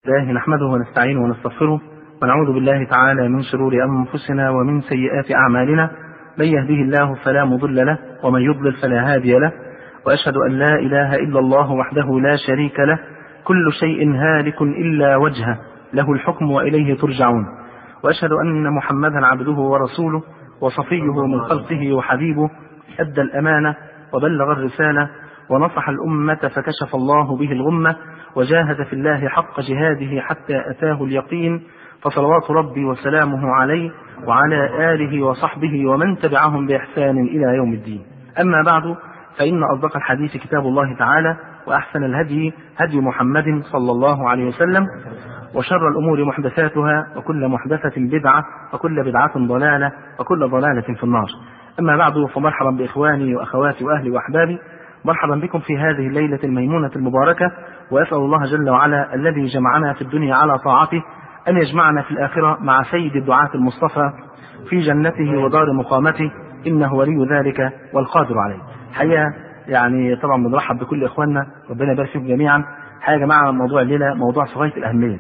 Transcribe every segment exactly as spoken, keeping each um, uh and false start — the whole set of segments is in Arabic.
الله نحمده ونستعينه ونستغفره ونعوذ بالله تعالى من شرور أنفسنا ومن سيئات أعمالنا. من يهده الله فلا مضل له ومن يضلل فلا هادي له، وأشهد أن لا إله إلا الله وحده لا شريك له، كل شيء هالك إلا وجهه، له الحكم وإليه ترجعون. وأشهد أن محمدا عبده ورسوله وصفيه من خلقه وحبيبه، أدى الأمانة وبلغ الرسالة ونصح الأمة فكشف الله به الغمة، وجاهد في الله حق جهاده حتى أتاه اليقين، فصلوات ربي وسلامه عليه وعلى آله وصحبه ومن تبعهم بإحسان إلى يوم الدين. أما بعد، فإن أصدق الحديث كتاب الله تعالى، وأحسن الهدي هدي محمد صلى الله عليه وسلم، وشر الأمور محدثاتها، وكل محدثة بدعة، وكل بدعة ضلالة، وكل ضلالة في النار. أما بعد، فمرحبا بإخواني وأخواتي وأهلي وأحبابي، مرحبا بكم في هذه الليلة الميمونة المباركة، وأسأل الله جل وعلا الذي جمعنا في الدنيا على طاعته أن يجمعنا في الآخرة مع سيد الدعاة المصطفى في جنته ودار مقامته، إنه ولي ذلك والقادر عليه. حقيقة يعني طبعا بنرحب بكل إخواننا، ربنا يبارك فيكم جميعا. حقيقة يا جماعة، موضوع الليلة موضوع في غاية الأهمية.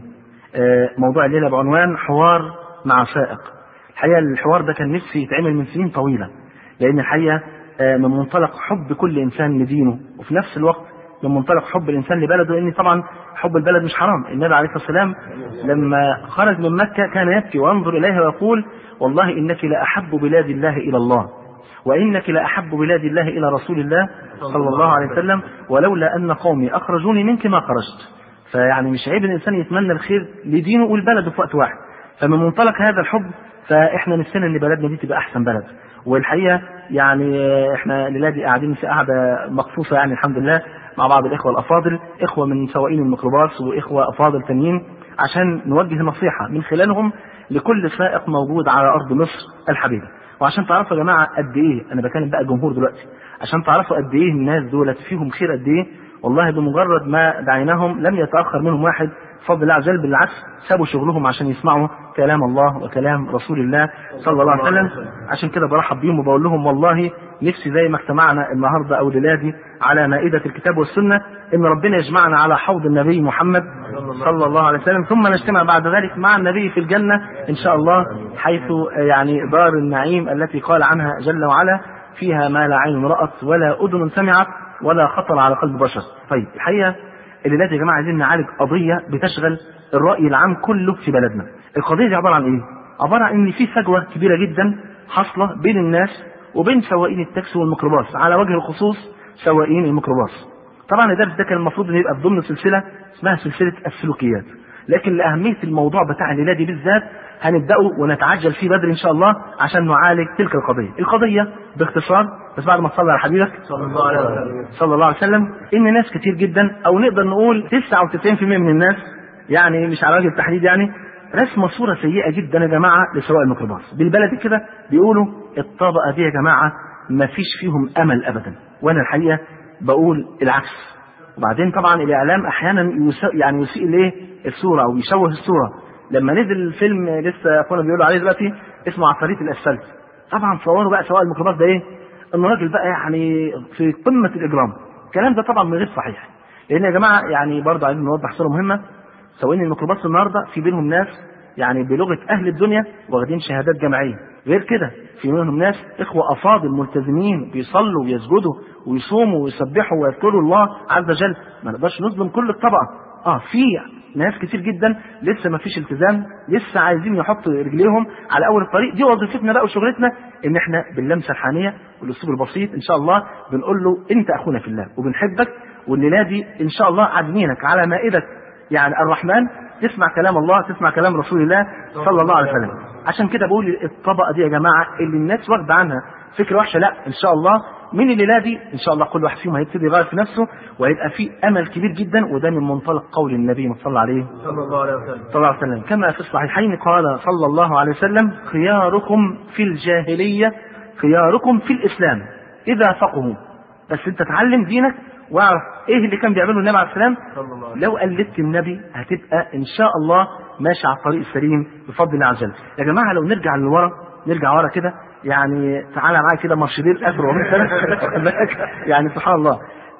موضوع الليلة بعنوان حوار مع سائق. الحقيقة الحوار ده كان نفسي يتعمل من سنين طويلة، لأن الحقيقة من منطلق حب كل إنسان لدينه، وفي نفس الوقت من منطلق حب الإنسان لبلده، لأن طبعا حب البلد مش حرام. النبي عليه الصلاة والسلام لما خرج من مكة كان يبكي وينظر إليها ويقول: والله إنك لأحب بلاد الله إلى الله، وإنك لأحب بلاد الله إلى رسول الله صلى الله عليه وسلم، ولولا أن قومي أخرجوني منك ما خرجت. فيعني مش عيب الإنسان يتمنى الخير لدينه والبلد في وقت واحد. فمن منطلق هذا الحب فإحنا نفسنا إن بلدنا دي تبقى أحسن بلد. والحقيقة يعني إحنا ليلادي قاعدين في قاعدة مخصوصة، يعني الحمد لله، مع بعض الإخوة الأفاضل، إخوة من سواقين الميكروباص وإخوة أفاضل تانيين، عشان نوجه نصيحة من خلالهم لكل سائق موجود على أرض مصر الحبيبة. وعشان تعرفوا يا جماعة قد إيه، أنا بكلم بقى الجمهور دلوقتي، عشان تعرفوا قد إيه الناس دولت فيهم خير قد إيه. والله بمجرد ما دعيناهم لم يتأخر منهم واحد بفضل الله عز وجل، بالعكس سابوا شغلهم عشان يسمعوا كلام الله وكلام رسول الله صلى الله عليه وسلم. عشان كده برحب بيهم وبقول لهم والله نفسي زي ما اجتمعنا النهارده او ليلادي على مائدة الكتاب والسنة، ان ربنا يجمعنا على حوض النبي محمد صلى الله عليه وسلم، ثم نجتمع بعد ذلك مع النبي في الجنة ان شاء الله، حيث يعني دار النعيم التي قال عنها جل وعلا: فيها ما لا عين رأت ولا أذن سمعت ولا خطر على قلب بشر. طيب الحقيقة الليلة يا جماعة عايزين نعالج قضية بتشغل الرأي العام كله في بلدنا. القضية دي عبارة عن ايه؟ عبارة عن ان في فجوة كبيرة جدا حاصلة بين الناس وبين سواقين التاكسي والميكروباص، على وجه الخصوص سواقين الميكروباص. طبعا الدرس ده كان المفروض ان يبقى ضمن سلسلة اسمها سلسلة السلوكيات، لكن لأهمية الموضوع بتاع الليلة دي بالذات هنبدأه ونتعجل فيه بدري ان شاء الله عشان نعالج تلك القضية. القضية باختصار، بس بعد ما تصلي على حبيبك صلى الله عليه وسلم صلى الله عليه وسلم، ان ناس كتير جدا، او نقدر نقول تسعة وتسعين بالمئة من الناس، يعني مش على وجه التحديد، يعني رسمة صورة سيئة جدا يا جماعة لسواق الميكروباص. بالبلدي كده بيقولوا الطبقة دي يا جماعة ما فيش فيهم أمل أبدا، وأنا الحقيقة بقول العكس. وبعدين طبعا الإعلام أحيانا يعني يسيء ليه الصورة أو يشوه الصورة. لما نزل الفيلم لسه أخونا بيقولوا عليه دلوقتي اسمه عفاريت الأسفلت، طبعا صوروا بقى سواق الميكروباص ده إيه؟ إنه راجل بقى يعني في قمة الإجرام. الكلام ده طبعا من غير صحيح، لأن يا جماعة يعني برضه عايزين نوضح صورة مهمة. سواقين الميكروباص النهارده في بينهم ناس يعني بلغة أهل الدنيا واخدين شهادات جامعية، غير كده في منهم ناس إخوة أفاضل ملتزمين بيصلوا ويسجدوا ويصوموا ويسبحوا ويذكروا الله عز وجل. ما نقدرش نظلم كل الطبقة. اه في ناس كتير جدا لسه ما فيش التزام، لسه عايزين يحطوا رجليهم على أول الطريق. دي وظيفتنا بقى وشغلتنا، إن إحنا باللمسة الحانية والأسلوب البسيط إن شاء الله بنقول له أنت أخونا في الله وبنحبك، والليلة دي إن شاء الله عازمينك على مائدة يعني الرحمن، تسمع كلام الله، تسمع كلام رسول الله صلى الله عليه وسلم. عشان كده بقول الطبقة دي يا جماعة اللي الناس واخدة عنها فكرة وحشة، لا إن شاء الله من الليلة دي إن شاء الله كل واحد فيهم هيبتدي يغير في نفسه، وهيبقى فيه أمل كبير جدا. وده من منطلق قول النبي صلى الله عليه صلى الله عليه وسلم صلى الله عليه وسلم كما في الصحيحين قال صلى الله عليه وسلم: خياركم في الجاهلية خياركم في الإسلام إذا فقهوا. بس أنت تعلم دينك واعرف ايه اللي كان بيعمله النبي عليه السلام. لو قلدت النبي هتبقى ان شاء الله ماشي على الطريق السليم بفضل الله عز وجل. يا جماعه لو نرجع لورا نرجع ورا كده، يعني تعالى معايا كده مارشديل ألف وأربعمائة سنة يعني سبحان الله.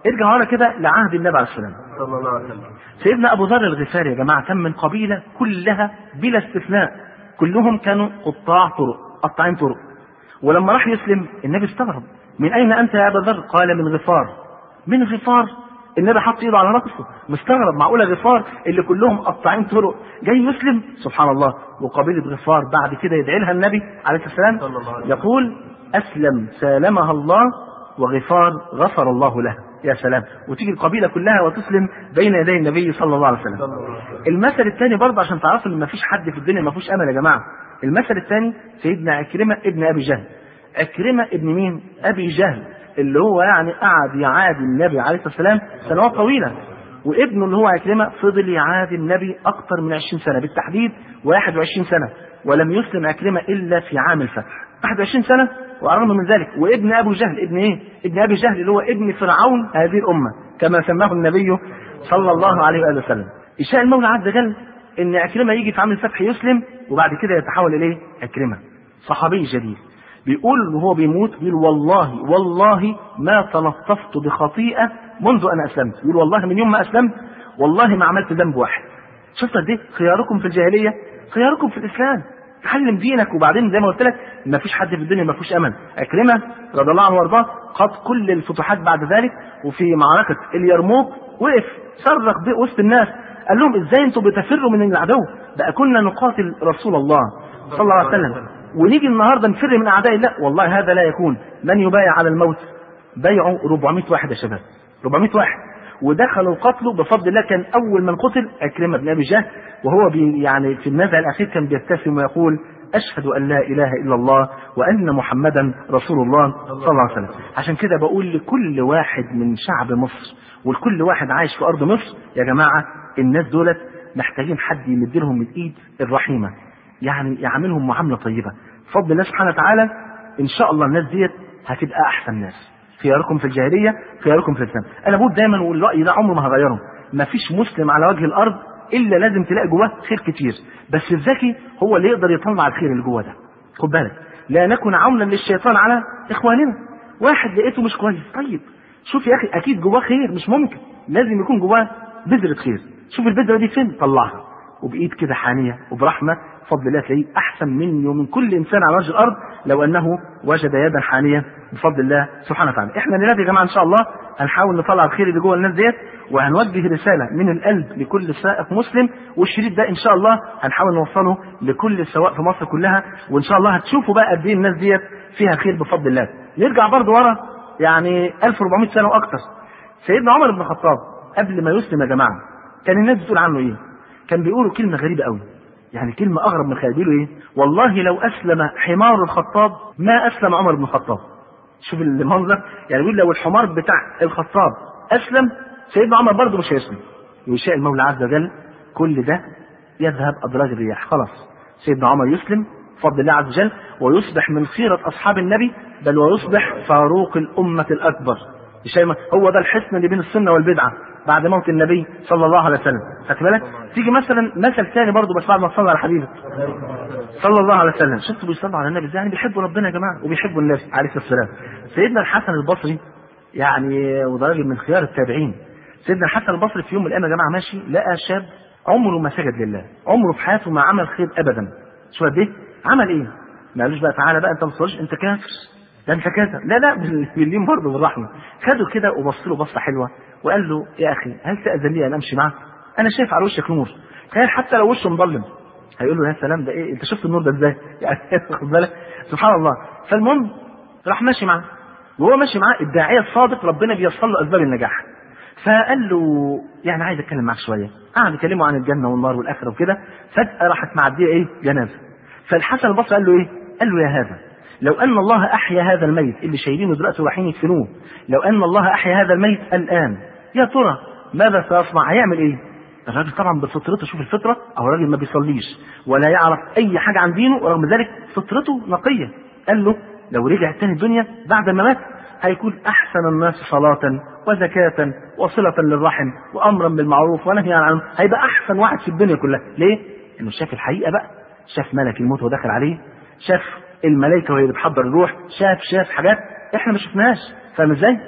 ارجع ورا كده لعهد النبي عليه السلام صلى الله عليه وسلم. سيدنا ابو ذر الغفاري يا جماعه كان من قبيله كلها بلا استثناء كلهم كانوا قطاع طرق، قطاعين طرق. ولما راح يسلم النبي استغرب، من اين انت يا ابا ذر؟ قال من غفار. من غفار؟ النبي حط ايده على راسه مستغرب، معقوله غفار اللي كلهم قطاعين طرق جاي يسلم؟ سبحان الله. وقبيله غفار بعد كده يدعي لها النبي عليه السلام يقول اسلم سالمها الله وغفار غفر الله له. يا سلام. وتيجي القبيله كلها وتسلم بين يدي النبي صلى الله عليه وسلم. المثل الثاني برضه عشان تعرفوا ان ما فيش حد في الدنيا ما فيهوش امل يا جماعه. المثل الثاني سيدنا عكرمه ابن ابي جهل. عكرمه ابن مين؟ ابي جهل، اللي هو يعني قعد يعادي النبي عليه الصلاه والسلام سنوات طويله، وابنه اللي هو عكرمه فضل يعادي النبي اكثر من عشرين سنه، بالتحديد واحد وعشرين سنه، ولم يسلم عكرمه الا في عام الفتح. واحد وعشرين سنه وأرغم من ذلك. وابن ابو جهل ابن ايه؟ ابن ابي جهل اللي هو ابن فرعون هذه الامه كما سماه النبي صلى الله عليه واله وسلم. يشاء المولى عز وجل ان عكرمه يجي في عام الفتح يسلم، وبعد كده يتحول اليه عكرمه صحابي جليل. بيقول وهو بيموت بيقول والله والله ما تلطفت بخطيئه منذ ان اسلمت. بيقول والله من يوم ما اسلمت والله ما عملت ذنب واحد. شفت قد ايه خياركم في الجاهليه خياركم في الاسلام. تعلم دينك، وبعدين زي ما قلت لك ما فيش حد في الدنيا ما فيهوش امل. عكرمه رضي الله عنه وارضاه قاد كل الفتوحات بعد ذلك، وفي معركه اليرموك وقف صرخ وسط الناس قال لهم ازاي انتم بتفروا من العدو؟ بقى كنا نقاتل رسول الله صلى الله عليه وسلم ونيجي النهارده نفر من اعداء الله؟ والله هذا لا يكون. من يبايع على الموت؟ بيعوا أربعمائة واحد يا شباب، أربعمائة واحد، ودخلوا قتله بفضل الله. كان اول من قتل عكرمه بن ابي جهل، وهو بي يعني في النزع الاخير كان بيبتسم ويقول اشهد ان لا اله الا الله وان محمدا رسول الله صلى الله عليه وسلم. عشان كده بقول لكل واحد من شعب مصر ولكل واحد عايش في ارض مصر يا جماعه الناس دولت محتاجين حد يمد لهم الايد الرحيمه، يعني يعاملهم معامله طيبه. بفضل الله سبحانه وتعالى ان شاء الله الناس ديت هتبقى احسن ناس. خياركم في الجاهليه خياركم في الاسلام. انا بقول دايما والراي ده عمره ما هغيره، ما فيش مسلم على وجه الارض الا لازم تلاقي جواه خير كتير، بس الذكي هو اللي يقدر يطلع الخير اللي جواه ده. خد بالك لا نكن عونا للشيطان على اخواننا. واحد لقيته مش كويس، طيب شوف يا اخي اكيد جواه خير، مش ممكن لازم يكون جواه بذره خير. شوف البذره دي فين، طلعها وبايد كده حانيه وبرحمه، بفضل الله تلاقيه احسن مني ومن كل انسان على وجه الارض لو انه وجد يدا حانيه بفضل الله سبحانه وتعالى. احنا ننادي يا جماعه ان شاء الله هنحاول نطلع الخير اللي جوه الناس ديت، وهنوجه رساله من القلب لكل سائق مسلم، والشريط ده ان شاء الله هنحاول نوصله لكل سواق في مصر كلها، وان شاء الله هتشوفوا بقى قد ايه الناس ديت فيها خير بفضل الله. نرجع برضه ورا يعني ألف وأربعمائة سنه واكثر. سيدنا عمر بن الخطاب قبل ما يسلم يا جماعه كان الناس بتقول عنه ايه؟ كان بيقولوا كلمه غريبه قوي، يعني كلمه اغرب من الخيال. بيقولوا ايه؟ والله لو اسلم حمار الخطاب ما اسلم عمر بن الخطاب. شوف المنظر، يعني بيقول لو الحمار بتاع الخطاب اسلم سيدنا عمر برضه مش هيسلم. ويشاء المولى عز وجل كل ده يذهب ادراج الرياح. خلاص سيدنا عمر يسلم بفضل الله عز وجل ويصبح من خيرة اصحاب النبي، بل ويصبح فاروق الامه الاكبر. هو ده الحسن اللي بين السنه والبدعه بعد موت النبي صلى الله عليه وسلم. خدت بالك؟ تيجي مثلا مثل ثاني برضه بس بعد ما تصلي على حبيبك صلى الله عليه وسلم. شفتوا بيصلوا على النبي ازاي؟ يعني بيحبوا ربنا يا جماعه وبيحبوا النبي عليه الصلاه والسلام. سيدنا الحسن البصري يعني وده راجل من خيار التابعين. سيدنا الحسن البصري في يوم من الايام يا جماعه ماشي لقى شاب عمره ما سجد لله، عمره في حياته ما عمل خير ابدا. شو قد ايه؟ عمل ايه؟ ما قالوش بقى تعالى بقى انت ما تصليش انت كافر، ده انت كذا، لا لا باللين برضه بالرحمه. خده كده وبص له بصه حلوه وقال له يا اخي هل تأذن لي ان امشي معك؟ انا شايف على وشك نور. تخيل حتى لو وشه مظلم هيقول له يا سلام ده ايه انت شفت النور ده ازاي؟ يعني خد بالك سبحان الله. فالمهم راح ماشي معاه، وهو ماشي معاه الداعيه الصادق ربنا بيصل له اسباب النجاح. فقال له يعني عايز اتكلم معاك شويه. قعد يكلمه عن الجنه والنار والاخره وكده. فجاه راحت معديه ايه؟ جنازه. فالحسن البصري قال له ايه؟ قال له يا هذا لو ان الله احيا هذا الميت اللي شايلينه دلوقتي ورايحين يدفنوه، لو ان الله احيا هذا الميت الان يا ترى ماذا سيصنع؟ هيعمل ايه؟ الراجل طبعا بفطرته، شوف الفطره، او الراجل ما بيصليش ولا يعرف اي حاجه عن دينه ورغم ذلك فطرته نقيه. قال له لو رجع تاني الدنيا بعد ما مات هيكون احسن الناس صلاه وزكاه وصله للرحم وامرا بالمعروف ونهي عن المنكر، هيبقى احسن واحد في الدنيا كلها. ليه؟ انه شاف الحقيقه بقى، شاف ملك الموت ودخل عليه، شاف الملائكه وهي بتحضر الروح، شاف شاف حاجات احنا ما شفناهاش. فاهم ازاي؟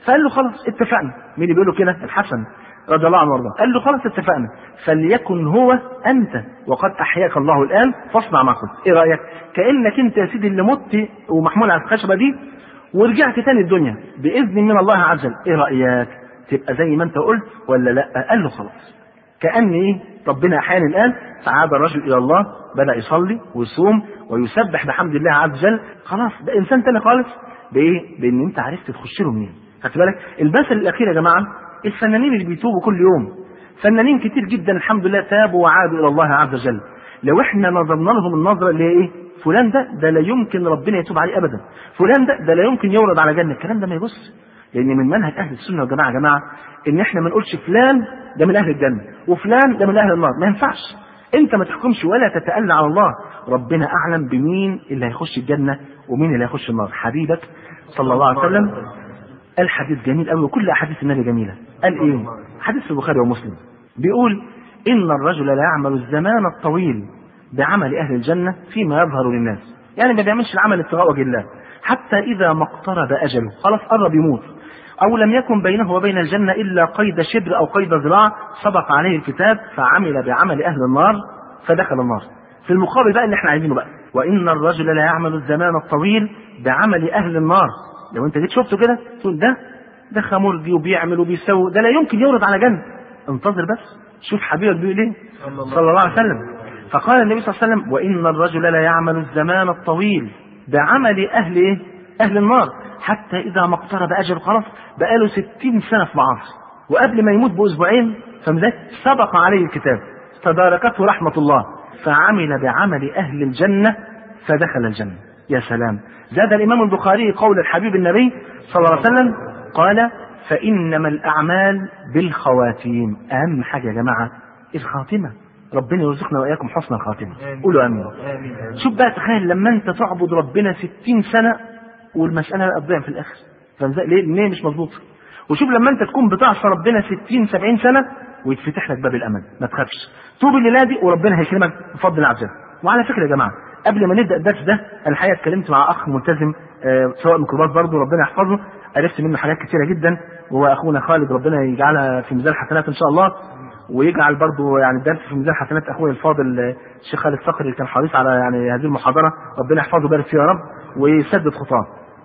فقال له خلاص اتفقنا. مين اللي بيقول له كده؟ الحسن رضي الله عنه وارضاه. قال له خلاص اتفقنا، فليكن هو انت وقد احياك الله الان فاصنع ما قلت. ايه رايك؟ كانك انت يا سيدي اللي مت ومحمول على الخشبه دي ورجعت تاني الدنيا باذن من الله عز وجل. ايه رايك؟ تبقى زي ما انت قلت ولا لا؟ قال له خلاص. كأن ايه؟ ربنا احياني الان، فعاد الرجل الى الله، بدا يصلي ويصوم ويسبح بحمد الله عز وجل. خلاص ده انسان تاني خالص. بايه؟ بان انت عرفت تخش له منين. خدت بالك؟ المثل الاخير يا جماعه، الفنانين اللي بيتوبوا كل يوم، فنانين كتير جدا الحمد لله تابوا وعادوا الى الله عز وجل. لو احنا نظرنا لهم النظره اللي هي ايه؟ فلان ده ده لا يمكن ربنا يتوب عليه ابدا، فلان ده ده لا يمكن يورد على جنه، الكلام ده ما يبص. لان من منهج اهل السنه والجماعه يا جماعه ان احنا ما نقولش فلان ده من اهل الجنه وفلان ده من اهل النار، ما ينفعش. انت ما تحكمش ولا تتألى على الله، ربنا اعلم بمين اللي هيخش الجنه ومين اللي هيخش النار. حبيبك صلى الله عليه وسلم قال حديث جميل قوي، وكل احاديث النبي جميله. قال ايه؟ حديث في البخاري ومسلم، بيقول ان الرجل لا يعمل الزمان الطويل بعمل اهل الجنه فيما يظهر للناس، يعني ما بيعملش العمل ابتغاء وجه الله، حتى اذا ما اقترب اجله، خلاص قرب يموت، او لم يكن بينه وبين الجنه الا قيد شبر او قيد ذراع، سبق عليه الكتاب فعمل بعمل اهل النار فدخل النار. في المقابل بقى اللي احنا عايزينه بقى، وان الرجل لا يعمل الزمان الطويل بعمل اهل النار. لو انت جيت شفته كده تقول ده ده خمرجي وبيعمل وبيسوي، ده لا يمكن يورد على جنة. انتظر بس شوف حبيبك بيقول ايه صلى الله عليه وسلم. فقال النبي صلى الله عليه وسلم وان الرجل لا يعمل الزمان الطويل بعمل اهل ايه؟ اهل النار، حتى اذا ما اقترب اجله، خلاص بقاله ستين سنة في معاصي، وقبل ما يموت باسبوعين فمذاك سبق عليه الكتاب تداركته رحمة الله فعمل بعمل اهل الجنة فدخل الجنة. يا سلام. زاد الامام البخاري قول الحبيب النبي صلى الله عليه وسلم قال فانما الاعمال بالخواتيم. اهم حاجة يا جماعة الخاتمة، ربنا يرزقنا واياكم حسن الخاتمة. قولوا امين. شوف بقى تخيل لما انت تعبد ربنا ستين سنة والمسألة تضيع في الاخر، ليه؟ ليه مش مظبوط. وشوف لما انت تكون بتعصى ربنا ستين سبعين سنة ويتفتح لك باب الامل، ما تخافش، توب الليلة دي وربنا هيكرمك بفضل العزيز. وعلى فكرة يا جماعة قبل ما نبدا الدرس ده انا الحقيقه اتكلمت مع اخ ملتزم آه سواء ميكروباص برضه ربنا يحفظه، عرفت منه حاجات كثيره جدا، وهو اخونا خالد ربنا يجعلها في ميزان حسنات ان شاء الله، ويجعل برضه يعني الدرس في ميزان حسنات اخويا الفاضل الشيخ خالد صقر اللي كان حريص على يعني هذه المحاضره، ربنا يحفظه ويبارك فيه يا رب ويسدد خطاه.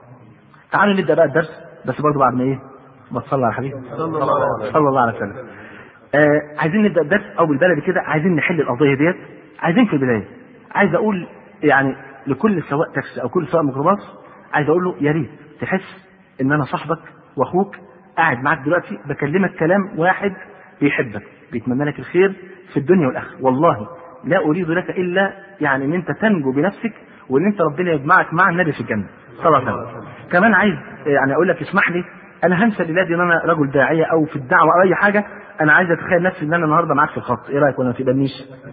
تعالوا نبدا بقى الدرس، بس برضه بعد ما ايه؟ ما تصلي على حبيبي صلى الله عليه وسلم. آه عايزين نبدا الدرس او بالبلدي كده، عايزين نحل القضيه ديت. عايزين في البدايه عايز اقول يعني لكل سواق تاكسي او كل سواق ميكروباص، عايز اقول له يا ريت تحس ان انا صاحبك واخوك قاعد معاك دلوقتي بكلمك كلام واحد بيحبك بيتمنى لك الخير في الدنيا والاخره. والله لا اريد لك الا يعني ان انت تنجو بنفسك وان انت ربنا يجمعك مع النبي في الجنه صلى الله عليه وسلم. كمان عايز يعني اقول لك اسمح لي، انا هنسى لله ان انا رجل داعيه او في الدعوه او اي حاجه، انا عايز اتخيل نفسي ان انا النهارده معاك في الخط. ايه رايك ولا ما تقبلنيش؟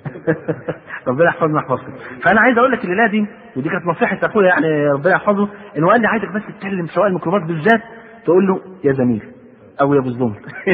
ربنا يحفظنا ويحفظك. فانا عايز اقول لك الليله دي، ودي كانت نصيحه اخويا يعني ربنا يحفظه، انه قال لي عايزك بس تتكلم سواء الميكروباص بالذات تقول له يا زميل او يا ابو الزمر.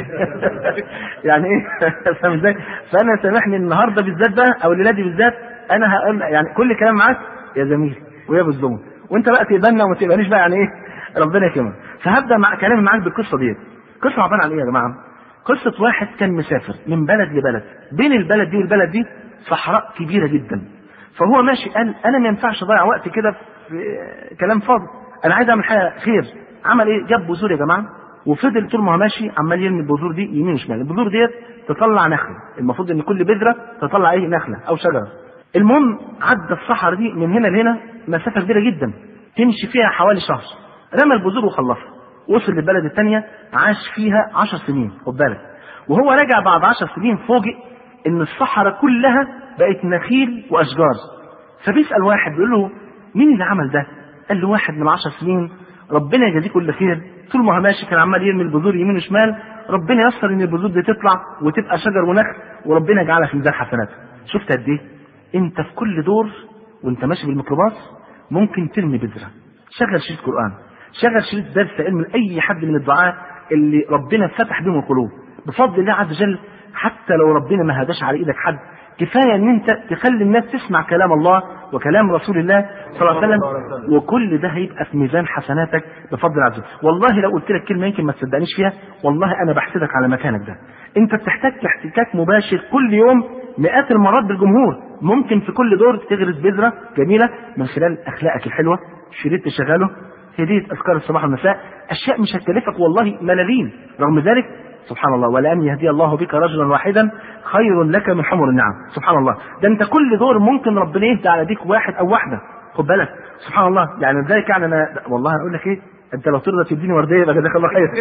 يعني ايه؟ فاهم ازاي؟ فانا سامحني النهارده بالذات بقى او الليله دي بالذات انا هقول يعني كل كلام معاك يا زميل ويا ابو الزمر، وانت بقى تقبلنا وما تقبلنيش بقى يعني ايه؟ ربنا يكرمك. فهبدا مع كلامي معاك بالقصه ديت. قصه عباره عن ايه يا جماعه؟ قصة واحد كان مسافر من بلد لبلد، بين البلد دي والبلد دي صحراء كبيرة جدا، فهو ماشي قال أنا ما ينفعش أضيع وقت كده في كلام فاضي، أنا عايز أعمل حاجة خير. عمل إيه؟ جاب بذور يا جماعة، وفضل طول ما هو ماشي عمال يرمي البذور دي يمين وشمال. البذور ديت تطلع نخلة، المفروض إن كل بذرة تطلع إيه؟ نخلة أو شجرة. المهم عدى الصحراء دي من هنا لهنا مسافة كبيرة جدا تمشي فيها حوالي شهر، رمى البذور وخلصها، وصل للبلد الثانية عاش فيها عشر سنين. خد بالك، وهو راجع بعد عشر سنين فوجئ ان الصحراء كلها بقت نخيل واشجار. فبيسأل واحد بيقول له مين اللي عمل ده؟ قال له واحد من عشر سنين ربنا يجازيه كل خير، طول ما هو ماشي كان عمال يرمي البذور يمين وشمال، ربنا يسر ان البذور دي تطلع وتبقى شجر ونخل وربنا يجعلها في ميزان حسناته. شفت قد ايه؟ انت في كل دور وانت ماشي بالميكروباص ممكن ترمي بذره، شغل شريط قرآن، شغل شريط درس علم لأي حد من الدعاء اللي ربنا فتح بهم القلوب بفضل الله عز وجل. حتى لو ربنا ما هداش على ايدك حد كفايه ان انت تخلي الناس تسمع كلام الله وكلام رسول الله صلى الله عليه وسلم، وكل ده هيبقى في ميزان حسناتك بفضل الله عز وجل. والله لو قلت لك كلمه يمكن ما تصدقنيش فيها، والله انا بحسدك على مكانك ده. انت بتحتاج احتكاك مباشر كل يوم مئات المرات بالجمهور. ممكن في كل دور تغرس بذره جميله من خلال اخلاقك الحلوه، شريط تشغله، هديه اذكار الصباح والمساء، اشياء مش هتكلفك والله ملالين. رغم ذلك سبحان الله، ولأن يهدي الله بك رجلا واحدا خير لك من حمر النعم. سبحان الله، ده انت كل دور ممكن ربنا يهدي على ديك واحد او واحده، خد بالك. سبحان الله، يعني ذلك يعني انا والله اقول لك ايه، انت لو ترضى تديني ورديه يبقى جزاك الله خير.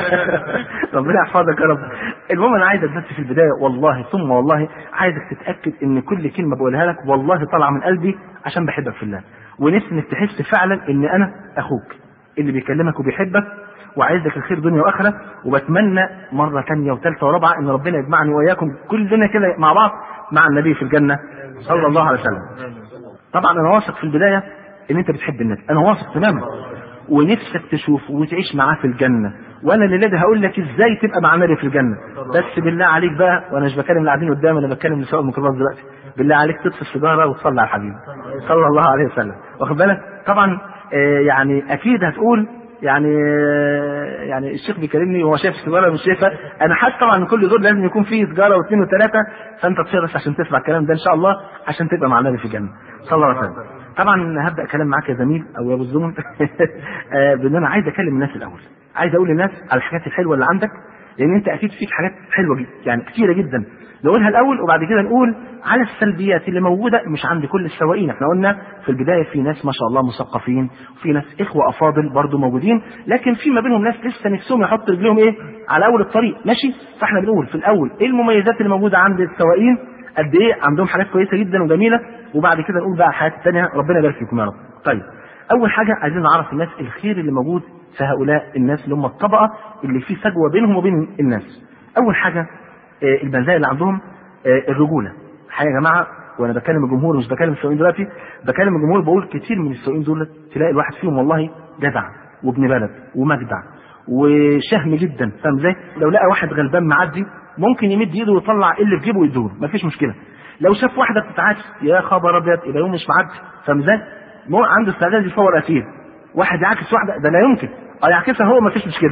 ربنا يحفظك يا رب. المهم انا عايزك بس في البدايه والله ثم والله عايزك تتاكد ان كل كلمه بقولها لك والله طالعه من قلبي عشان بحبك في الله، ونفسي انك تحس فعلا ان انا اخوك اللي بيكلمك وبيحبك وعايز لك الخير دنيا واخره. وبتمنى مره ثانيه وثالثه ورابعه ان ربنا يجمعني واياكم كلنا كده مع بعض مع النبي في الجنه صلى الله عليه وسلم. طبعا انا واثق في البدايه ان انت بتحب النبي، انا واثق تماما، ونفسك تشوفه وتعيش معاه في الجنه. وانا اللي لازم هقول لك ازاي تبقى مع النبي في الجنه. بس بالله عليك بقى، وانا مش بكلم اللي قاعدين قدامي، انا بتكلم لسواق الميكروباص دلوقتي، بالله عليك تطفي السيجاره وتصلي على الحبيب صلى الله عليه وسلم، واخد بالك. طبعا آه يعني اكيد هتقول يعني يعني الشيخ بيكلمني وهو شايف السيجاره مش شايفها. انا حاسس طبعا ان كل دول لازم يكون فيه سيجاره واثنين وثلاثه، فانت تصير بس عشان تسمع الكلام ده ان شاء الله عشان تبقى مع النبي في الجنه صلى الله عليه وسلم. طبعا هبدا كلام معاك يا زميل او يا ابو الزمن بان انا عايز اكلم الناس الاول، عايز اقول للناس على الحاجات الحلوه اللي عندك، لان انت اكيد فيك حاجات حلوه جدا يعني كثيره جدا، نقولها الاول وبعد كده نقول على السلبيات اللي موجوده مش عند كل السواقين. احنا قلنا في البدايه في ناس ما شاء الله مثقفين، وفي ناس اخوه افاضل برضو موجودين، لكن في ما بينهم ناس لسه نفسهم يحطوا رجليهم ايه على اول الطريق ماشي. فاحنا بنقول في الاول ايه المميزات اللي موجوده عند السواقين، قد ايه عندهم حاجات كويسه جدا وجميله، وبعد كده نقول بقى الحاجات الثانيه ربنا يبارك فيكم يا رب. طيب اول حاجه عايزين نعرف الناس الخير اللي موجود في هؤلاء الناس اللي هم الطبقه اللي في فجوه بينهم وبين الناس. اول حاجه آه المزايا اللي عندهم آه الرجوله. حاجه يا جماعه، وانا بكلم الجمهور مش بكلم السواقين دلوقتي، بكلم الجمهور بقول كتير من السواقين دول تلاقي الواحد فيهم والله جدع وابن بلد ومجدع وشهم جدا، فاهم ازاي؟ لو لقى واحد غلبان معدي ممكن يمد ايده ويطلع اللي في جيبه ويدوله مفيش مشكله. لو شاف واحده بتتعاكس يا خبر ابيض يبقى يوم مش معدي، فاهم ازاي؟ مو عنده استعداد يصور اسير. واحد يعاكس واحده ده لا يمكن، اه يعكسها هو مفيش مشكله.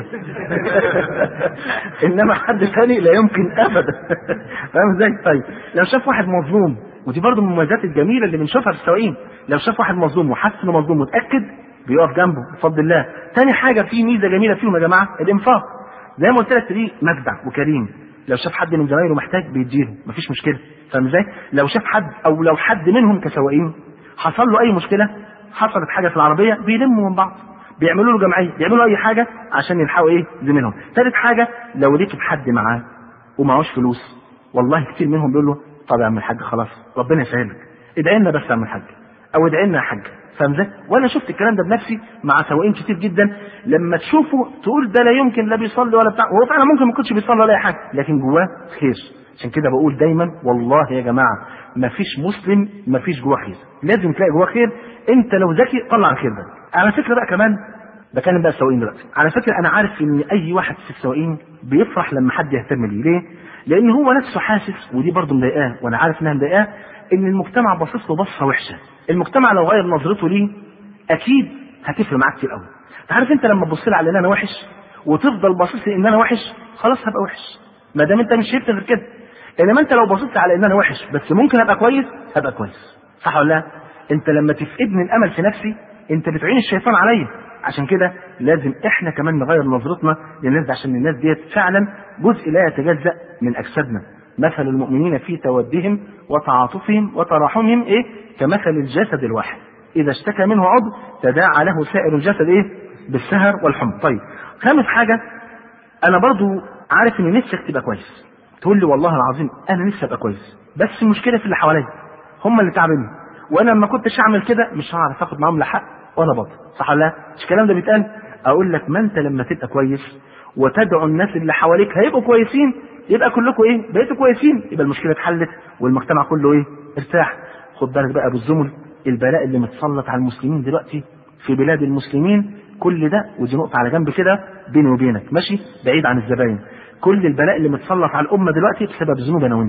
انما حد ثاني لا يمكن ابدا. فاهم ازاي؟ طيب لو شاف واحد مظلوم، ودي برضه من المميزات الجميله اللي بنشوفها في السواقين، لو شاف واحد مظلوم وحس انه مظلوم متاكد بيقف جنبه بفضل الله. ثاني حاجه في ميزه جميله فيهم يا جماعه الانفاق، زي ما قلت لك دي مجدع وكريم. لو شاف حد من زمايله محتاج بيديله مفيش مشكله، فاهم ازاي؟ لو شاف حد او لو حد منهم كسواقين حصل له اي مشكله، حصلت حاجه في العربيه بيلموا من بعض، بيعملوا له جمعيه، بيعملوا اي حاجه عشان يلحقوا ايه زميلهم. ثالث حاجه لو ركب حد معاه ومعهوش فلوس، والله كتير منهم بيقول له طب يا عم الحاج خلاص ربنا يسهلك ادعي لنا بس يا عم الحاج او ادعي لنا يا حاج، فاهم ازاي؟ وانا شفت الكلام ده بنفسي مع سواقين كتير جدا، لما تشوفه تقول ده لا يمكن لا بيصلي ولا بتاع، وهو فعلا ممكن ما يكونش بيصلي ولا اي حاجه لكن جواه خير. عشان كده بقول دايما والله يا جماعه ما فيش مسلم ما فيش جواه خير، لازم تلاقي جواه خير. انت لو ذكي طلع الخير ده. على فكره بقى كمان بكلم بقى السواقين دلوقتي، على فكره انا عارف ان اي واحد في السواقين بيفرح لما حد يهتم ليه. ليه؟ لان هو نفسه حاسس، ودي برضه مضايقاه وانا عارف انها مضايقاه، ان المجتمع باصص له بصه وحشه. المجتمع لو غير نظرته ليه اكيد هتفرق معاك كتير قوي. عارف انت لما تبص لي على ان انا وحش وتفضل باصص لي ان انا وحش، خلاص هبقى وحش ما دام انت مش شايفني غير كده. انما انت لو بصيت على ان انا وحش بس ممكن ابقى كويس، هبقى كويس، صح ولا لا؟ انت لما تفقدني الامل في نفسي انت بتعين الشيطان عليا. عشان كده لازم احنا كمان نغير نظرتنا للناس دي، عشان الناس ديت فعلا جزء لا يتجزأ من اجسادنا. مثل المؤمنين في تودهم وتعاطفهم وتراحمهم ايه؟ كمثل الجسد الواحد اذا اشتكى منه عضو تداعى له سائر الجسد ايه؟ بالسهر والحمى. طيب خامس حاجه، انا برضو عارف ان نفسك تبقى كويس، تقول لي والله العظيم انا نفسي ابقى كويس، بس المشكله في اللي حواليا هم اللي تعبني، وانا لما كنتش اعمل كده مش هعرف اخد معاهم لا حق ولا باطل، صح ولا لا؟ مش الكلام ده بيتقال؟ اقول لك ما انت لما تبقى كويس وتدعو الناس اللي حواليك هيبقوا كويسين، يبقى كلكم ايه؟ بقيتوا كويسين، يبقى المشكله اتحلت والمجتمع كله ايه؟ ارتاح. خد بالك بقى ابو الزمل، البلاء اللي متسلط على المسلمين دلوقتي في بلاد المسلمين كل ده، ودي نقطه على جنب كده بيني وبينك ماشي بعيد عن الزباين، كل البلاء اللي متسلط على الامه دلوقتي بسبب ذنوب انا وانت.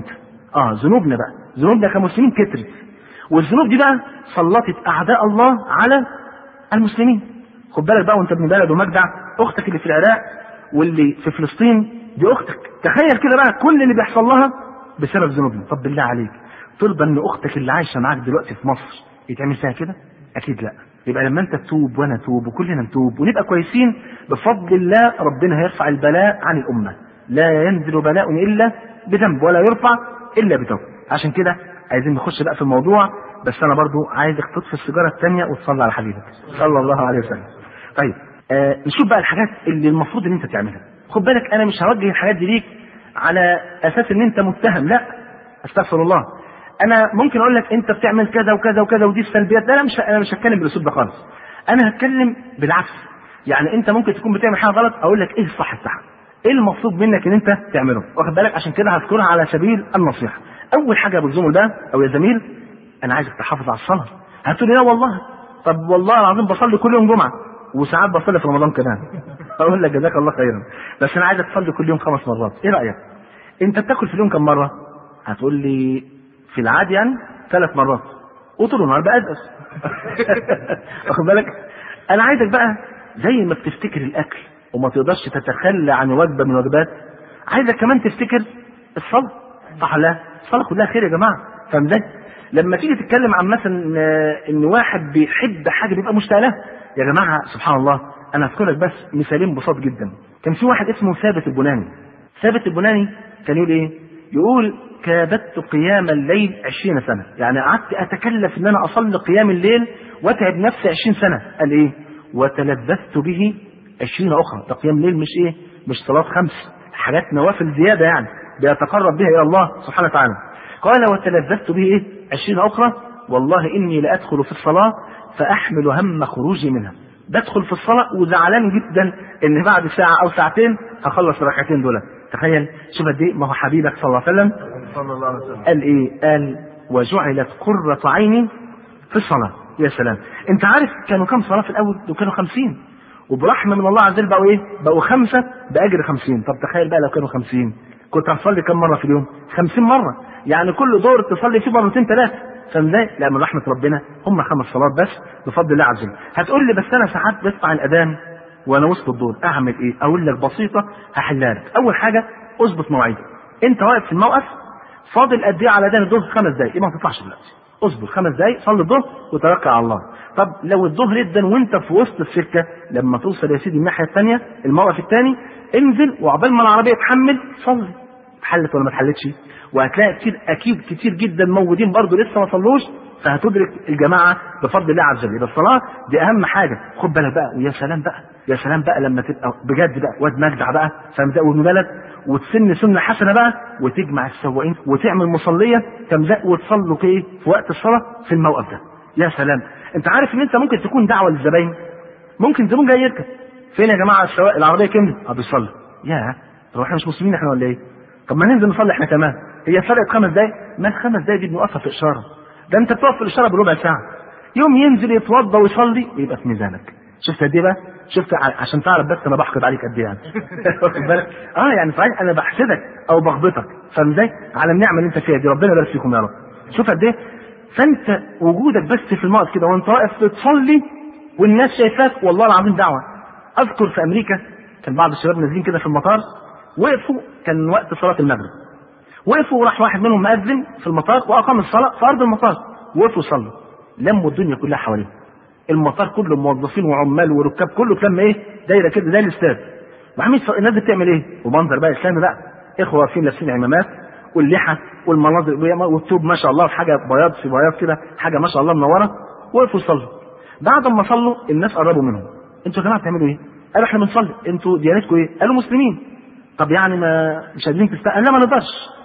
اه ذنوبنا بقى، ذنوبنا كمسلمين كترت، والذنوب دي بقى سلطت اعداء الله على المسلمين. خد بالك بقى وانت ابن بلد ومجدع، اختك اللي في العراق واللي في فلسطين دي اختك، تخيل كده بقى كل اللي بيحصل لها بسبب ذنوبنا. طب بالله عليك ترضى ان اختك اللي عايشه معاك دلوقتي في مصر يتعمل فيها كده؟ اكيد لا. يبقى لما انت تتوب وانا اتوب وكلنا نتوب ونبقى كويسين بفضل الله، ربنا هيرفع البلاء عن الامه. لا ينزل بلاء الا بذنب ولا يرفع الا بتوبه. عشان كده عايزين نخش بقى في الموضوع، بس انا برضو عايزك تطفي السيجاره الثانيه وتصلي على حبيبك صلى الله عليه وسلم. طيب آه نشوف بقى الحاجات اللي المفروض ان انت تعملها. خد بالك انا مش هوجه الحاجات دي ليك على اساس ان انت متهم، لا استغفر الله. انا ممكن اقول لك انت بتعمل كذا وكذا وكذا ودي السلبيات، لا لا مش انا مش هتكلم بالاسلوب ده خالص. انا هتكلم بالعكس. يعني انت ممكن تكون بتعمل حاجه غلط، اقول لك ايه الصح بتاعها، ايه المطلوب منك ان انت تعمله، واخد بالك؟ عشان كده هذكرها على سبيل النصيحه. اول حاجه يا ابو الزمل ده او يا زميل، انا عايزك تحافظ على الصلاه. هتقول لي لا والله، طب والله العظيم بصلي كل يوم جمعه وساعات بصلي في رمضان كمان. اقول لك جزاك الله خيرا، بس انا عايزك تصلي كل يوم خمس مرات. ايه رايك؟ انت بتاكل في اليوم كم مره؟ هتقول لي في العادي يعني ثلاث مرات وطول النهار بأدقس. واخد بالك؟ انا عايزك بقى زي ما بتفتكر الاكل وما تقدرش تتخلى عن وجبه من الوجبات، عايزك كمان تفتكر الصلاه. صح لا؟ الصلاه كلها خير يا جماعه، فاهم ازاي؟ لما تيجي تتكلم عن مثلا ان واحد بيحب حاجه بيبقى مشتاق لها، يا جماعه سبحان الله. انا اذكر لك بس مثالين بساط جدا. كان في واحد اسمه ثابت البناني. ثابت البناني كان يقول ايه؟ يقول كابدت قيام الليل عشرين سنة، يعني قعدت أتكلف إن أنا أصلي قيام الليل وأتعب نفسي عشرين سنة. قال إيه؟ وتلذذت به عشرين أخرى. ده قيام الليل مش إيه؟ مش صلاة خمس، حاجات نوافل زيادة يعني بيتقرب بها إلى الله سبحانه وتعالى. قال وتلذذت به إيه؟ عشرين أخرى. والله إني لأدخل في الصلاة فأحمل هم خروجي منها. بدخل في الصلاة وزعلان جدا إن بعد ساعة أو ساعتين هخلص الركعتين دول. تخيل شوف قد ايه. ما هو حبيبك صلى الله عليه وسلم صلى الله عليه وسلم قال ايه؟ قال وجعلت قرة عيني في الصلاة. يا سلام. انت عارف كانوا كم صلاة في الاول؟ وكانوا خمسين، وبرحمة من الله عز وجل بقوا ايه؟ بقوا خمسة بأجر خمسين. طب تخيل بقى لو كانوا خمسين كنت هتصلي كم مرة في اليوم؟ خمسين مرة، يعني كل دور تصلي فيه مرتين ثلاثة. فازاي؟ لا من رحمة ربنا هم خمس صلوات بس بفضل الله عز وجل. هتقول لي بس انا ساعات بسمع الاذان وانا وسط الدور اعمل ايه؟ اقول لك بسيطه هحلها لك. اول حاجه اظبط مواعيدك. انت واقف في الموقف فاضل قد ايه على اذان الظهر؟ خمس دقائق، يبقى ما تطلعش دلوقتي. اصبر خمس دقائق صلي الظهر وتوكل على الله. طب لو الظهر ادن وانت في وسط السكه، لما توصل يا سيدي الناحيه الثانيه الموقف الثاني انزل وعقبال ما العربيه تحمل صلي. اتحلت ولا ما اتحلتش؟ وهتلاقي كتير اكيد كتير جدا موجودين برضه لسه ما صلوش، فهتدرك الجماعه بفضل الله عز وجل. يبقى الصلاه دي اهم حاجه. خد بالك بقى. ويا سلام بقى يا سلام بقى لما تبقى بجد بقى واد مجدع بقى فاهم ده وابن بلد وتسن سنه حسنه بقى وتجمع السواقين وتعمل مصليه تمزق وتصلوا ايه في وقت الصلاه في الموقف ده. يا سلام. انت عارف ان انت ممكن تكون دعوه للزباين. ممكن زبون جاي يركب، فين يا جماعه السواق العربيه كملت؟ اه بيصلي. يا طب احنا مش مسلمين احنا ولا ايه؟ طب ما ننزل نصلي احنا كمان. هي فرقت خمس دقايق؟ ما الخمس دقايق دي بنوقفها في اشاره، ده انت بتقف في الاشاره بربع ساعه. يوم ينزل يتوضى ويصلي يبقى في ميزانك. شفت قد ايه بقى؟ شفت عشان تعرف بس انا بحقد عليك قد ايه يعني. واخد بالك؟ اه يعني صحيح انا بحسدك او بغبطك، فاهم ازاي؟ على النعمه اللي انت فيها دي، ربنا يبارك فيكم يا رب. شوف قد ايه. فانت وجودك بس في الموقف كده وانت واقف بتصلي والناس شايفاك والله العظيم دعوه. اذكر في امريكا كان بعض الشباب نازلين كده في المطار، وقفوا كان وقت صلاه المغرب، وقفوا وراح واحد منهم مأذن في المطار واقام الصلاه في ارض المطار، وقفوا صلوا. لموا الدنيا كلها حواليه، المطار كله موظفين وعمال وركاب كله اتلم ايه دايره كده زي الاستاد. وعميد الناس دي بتعمل ايه؟ ومنظر بقى اسلامي بقى، اخوه واقفين لابسين عمامات واللحى والمناظر والثوب ما شاء الله حاجه بياض في بياض كده، حاجه ما شاء الله منوره. وقفوا صلوا. بعد ما صلوا الناس قربوا منهم، انتوا يا جماعه بتعملوا ايه؟ قالوا احنا بنصلي. انتوا ديانتكم ايه؟ قالوا مسلمين. طب يعني ما مش قادرين تستقبل؟ لا ما نقدرش،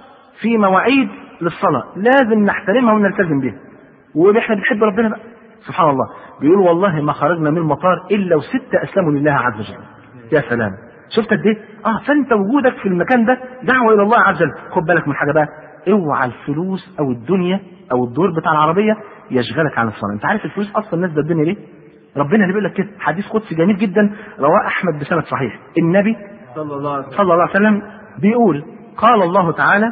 في مواعيد للصلاه لازم نحترمها ونلتزم بيها، واحنا بنحب ربنا بقى. سبحان الله. بيقول والله ما خرجنا من المطار الا وستة اسلموا لله عز وجل. يا سلام. شفت قد ايه؟ اه فانت وجودك في المكان ده دعوه الى الله عز وجل. خد بالك من حاجه بقى، اوعى الفلوس او الدنيا او الدور بتاع العربيه يشغلك عن الصلاه. انت عارف الفلوس اصلا الناس ده الدنيا ليه؟ ربنا اللي بيقول لك كده. حديث قدسي جميل جدا رواه احمد بسند صحيح. النبي صلى الله عليه وسلم بيقول قال الله تعالى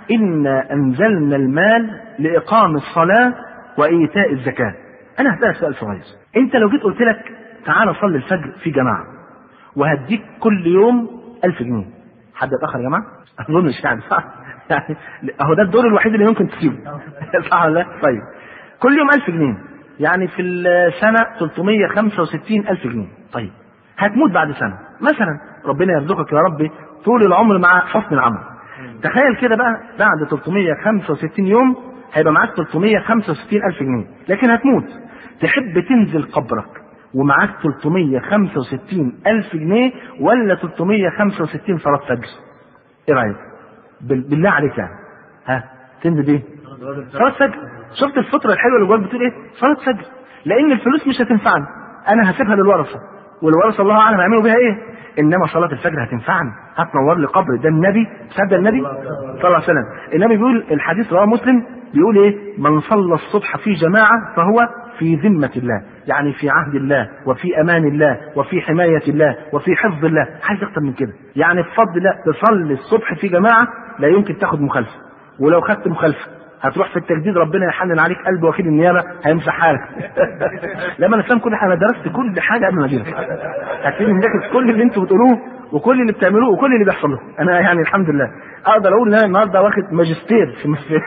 إنا أنزلنا المال لإقام الصلاة وإيتاء الزكاة. أنا هسألك سؤال صغير، أنت لو جيت قلت لك تعالى صلي الفجر في جماعة وهديك كل يوم ألف جنيه، حد يتأخر يا جماعة؟ أظنش يعني صح؟ يعني أهو ده الدور الوحيد اللي ممكن تسيبه صح ولا لا؟ طيب كل يوم ألف جنيه يعني في السنة ثلاثمية وخمسة وستين ألف جنيه. طيب هتموت بعد سنة مثلا، ربنا يرزقك يا رب طول العمر مع حسن العمل. تخيل كده بقى بعد ثلاثمية وخمسة وستين يوم هيبقى معاك ثلاثمية وخمسة وستين ألف جنيه، لكن هتموت. تحب تنزل قبرك ومعاك ثلاثمية وخمسة وستين ألف جنيه ولا ثلاثمية وخمسة وستين صلاة فجر؟ ايه رأيك؟ بالله عليك يعني ها تنزل ايه؟ صلاة فجر. شفت الفطرة الحلوة اللي جواك بتقول ايه؟ صلاة فجر. لأن الفلوس مش هتنفعني، أنا هسيبها للورثة، والورثة الله أعلم هيعملوا بيها ايه؟ إنما صلاة الفجر هتنفعني، هتنور لي قبري. ده النبي صدق النبي صلى الله عليه وسلم. النبي بيقول، الحديث رواه مسلم، بيقول ايه؟ من صلى الصبح في جماعة فهو في ذمة الله، يعني في عهد الله وفي أمان الله وفي حماية الله وفي حفظ الله. عايز أكتر من كده؟ يعني بفضل الله تصلي الصبح في جماعة لا يمكن تاخد مخالفة، ولو خدت مخالفة هتروح في التجديد ربنا يحنن عليك قلب وكيل النيابة هيمسح حالك. لما انا فاهم كل حاجة، انا درست كل حاجة قبل ما اجيلك، هتلاقيني مذاكر كل اللي انتوا بتقولوه وكل اللي بتعملوه وكل اللي بيحصل له. انا يعني الحمد لله اقدر اقول ان انا النهارده واخد ماجستير في مصر.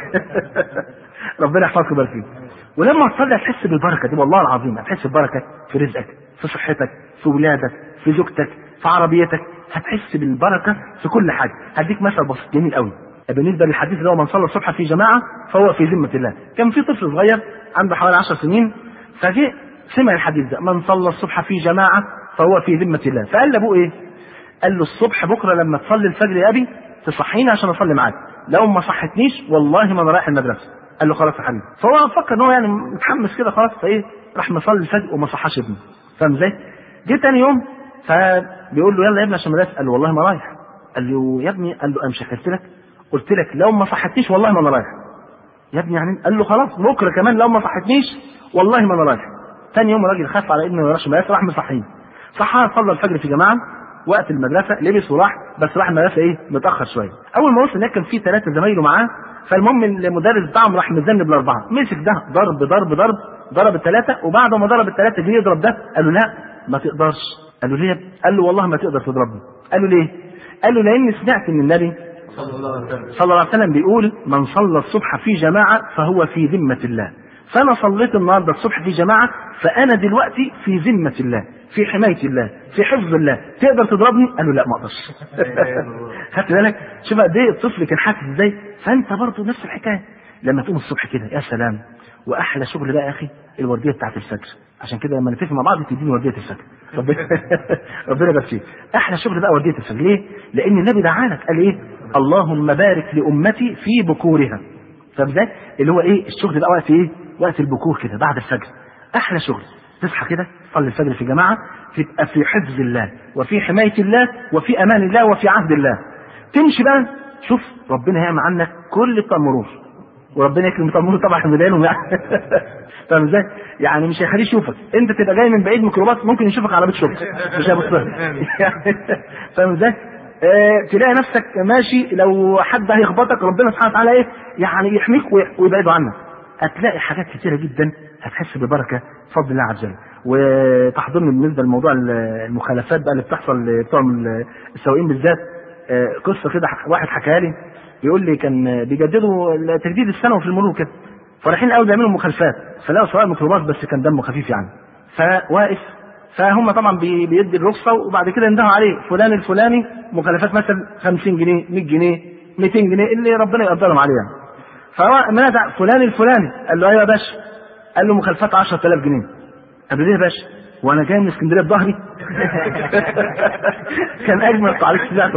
ربنا يحفظك ويبارك فيك. ولما تصلي هتحس بالبركه دي، والله العظيم هتحس ببركه في رزقك، في صحتك، في ولادك، في زوجتك، في عربيتك، هتحس بالبركه في كل حاجه. هديك مثل بسيط جميل قوي بالنسبه للحديث اللي هو من صلى الصبح في جماعه فهو في ذمه الله. كان في طفل صغير عنده حوالي عشر سنين، فجاء سمع الحديث ده، من صلى الصبح في جماعه فهو في ذمه الله. فقال لابوه ايه؟ قال له الصبح بكره لما تصلي الفجر يا ابي تصحيني عشان اصلي معاك، لو ما صحتنيش والله ما انا رايح المدرسه. قال له خلاص يا حبيبي. فهو فكر ان هو يعني متحمس كده خلاص، فايه راح مصلي الفجر وما صحاش ابنه. فاهم ازاي؟ جه تاني يوم فبيقول له يلا يا ابني عشان المدرسه. قال له والله ما رايح. قال له يا ابني، قال له انا مش حكيت لك؟ قلت لك لو ما صحتنيش والله ما انا رايح يا ابني. يعني قال له خلاص بكره كمان لو ما صحتنيش والله ما انا رايح. ثاني يوم الراجل خاف على ابنه ما يروحش المدرسه، راح مصحيه. صحاه صلى الفجر في جماعه، وقت المدرسه لبس وراح، بس راح المدرسه ايه متاخر شويه. اول ما وصل هناك كان في ثلاثه زمايله معاه، فالمهم المدرس بتاعهم راح مذنب الاربعه، مسك ده ضرب ضرب ضرب ضرب الثلاثه، وبعد ما ضرب الثلاثه جه يضرب ده. قال له لا ما تقدرش. قال له ليه؟ قال له والله ما تقدر تضربني. قال له ليه؟ قال له لاني سمعت ان النبي صلى الله عليه وسلم بيقول من صلى الصبح في جماعه فهو في ذمه الله، فانا صليت النهارده الصبح في جماعه، فانا دلوقتي في ذمه الله، في حمايه الله، في حفظ الله. تقدر تضربني؟ قال له لا ما اقدرش. خدت بالك؟ شوف قد ايه الطفل كان حاسس ازاي. فانت برضه نفس الحكايه، لما تقوم الصبح كده يا سلام. واحلى شغل بقى يا اخي الورديه بتاعت الفجر، عشان كده لما نتفق مع بعض تديني ورديه الفجر. ربنا ربنا يبارك فيك. احلى شغل بقى ورديه الفجر. ليه؟ لان النبي دعانا قال ايه؟ اللهم بارك لامتي في بكورها. فبذات اللي هو ايه الشغل بقى وقت ايه؟ وقت البكور كده بعد الفجر. احلى شغل تصحى كده تصلي الفجر في جماعه، تبقى في حفظ الله وفي حمايه الله وفي امان الله وفي عهد الله. تمشي بقى شوف ربنا يعمل عنك كل بتاع المرور، وربنا يكرم بتاع المرور طبعا احنا بنلاقيهم يعني. فاهم ازاي؟ يعني مش هيخليه يشوفك، انت تبقى جاي من بعيد ميكروباص ممكن يشوفك على بيت شغل مش هيبص لك. فاهم ازاي؟ اه تلاقي نفسك ماشي لو حد هيخبطك ربنا سبحانه وتعالى ايه يعني يحميك ويبعده عنك. هتلاقي حاجات كتيره جدا هتحس ببركه بفضل الله عز وجل. وتحضرني بالنسبه لموضوع المخالفات بقى اللي بتحصل بتوع السواقين بالذات. اه قصه كده واحد حكاها لي، بيقول لي كان بيجددوا تجديد السنه في المرور كده، فرايحين قوي بيعملوا مخالفات، فلقوا سواق ميكروباص بس كان دمه خفيف يعني، فواقف فهم طبعا بيدي الرخصه وبعد كده يندهوا عليه فلان الفلاني مخالفات مثلا خمسين جنيه مية جنيه مئتين جنيه اللي ربنا يقدرهم عليه يعني. فهو منادى فلان الفلاني، قال له ايوه يا باشا. قال له مخالفات عشرة آلاف جنيه. قال له ليه يا باشا؟ وانا جاي من اسكندريه بظهري؟ كان اجمل تعليق سمعته.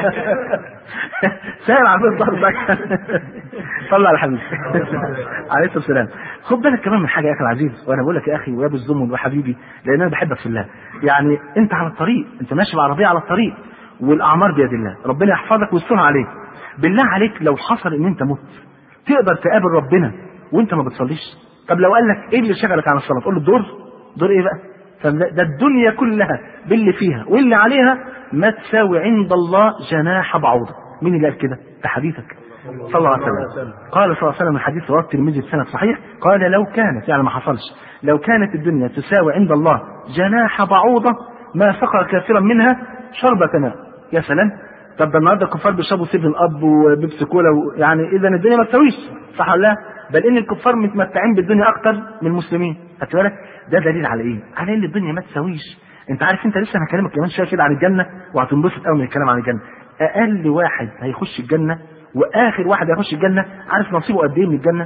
سائل عبد الظهر بقى. صلى على الحبيب عليه الصلاه والسلام. خد بالك كمان من حاجه يا اخي العزيز، وانا بقول لك يا اخي ويا بالزمن وحبيبي لان انا بحبك في الله. يعني انت على الطريق، انت ماشي بعربيه على الطريق والاعمار بيد الله، ربنا يحفظك ويسترها عليك. بالله عليك لو حصل ان انت مت تقدر تقابل ربنا وانت ما بتصليش؟ طب لو قال لك ايه اللي شغلك عن الصلاه؟ تقول له الدور. دور ايه بقى؟ ده الدنيا كلها باللي فيها واللي عليها ما تساوي عند الله جناح بعوضة. مين اللي قال كده؟ ده حديثك. صلى الله عليه وسلم. قال صلى الله عليه وسلم الحديث رواه الترمذي بسند صحيح، قال لو كانت، يعني ما حصلش، لو كانت الدنيا تساوي عند الله جناح بعوضة ما سقى كافرا منها شربة ماء. يا سلام. طب ده النهارده الكفار بيشربوا سيفن اب وبيبسي كولا، يعني اذا الدنيا ما تساويش، صح ولا لا؟ بل ان الكفار متمتعين بالدنيا اكتر من المسلمين. خدت بالك؟ ده دليل على ايه؟ على ان الدنيا ما تساويش. انت عارف، انت لسه هكلمك كمان شويه كده عن الجنه وهتنبسط قوي من الكلام عن الجنه. اقل واحد هيخش الجنه واخر واحد هيخش الجنه، عارف نصيبه قد ايه من الجنه؟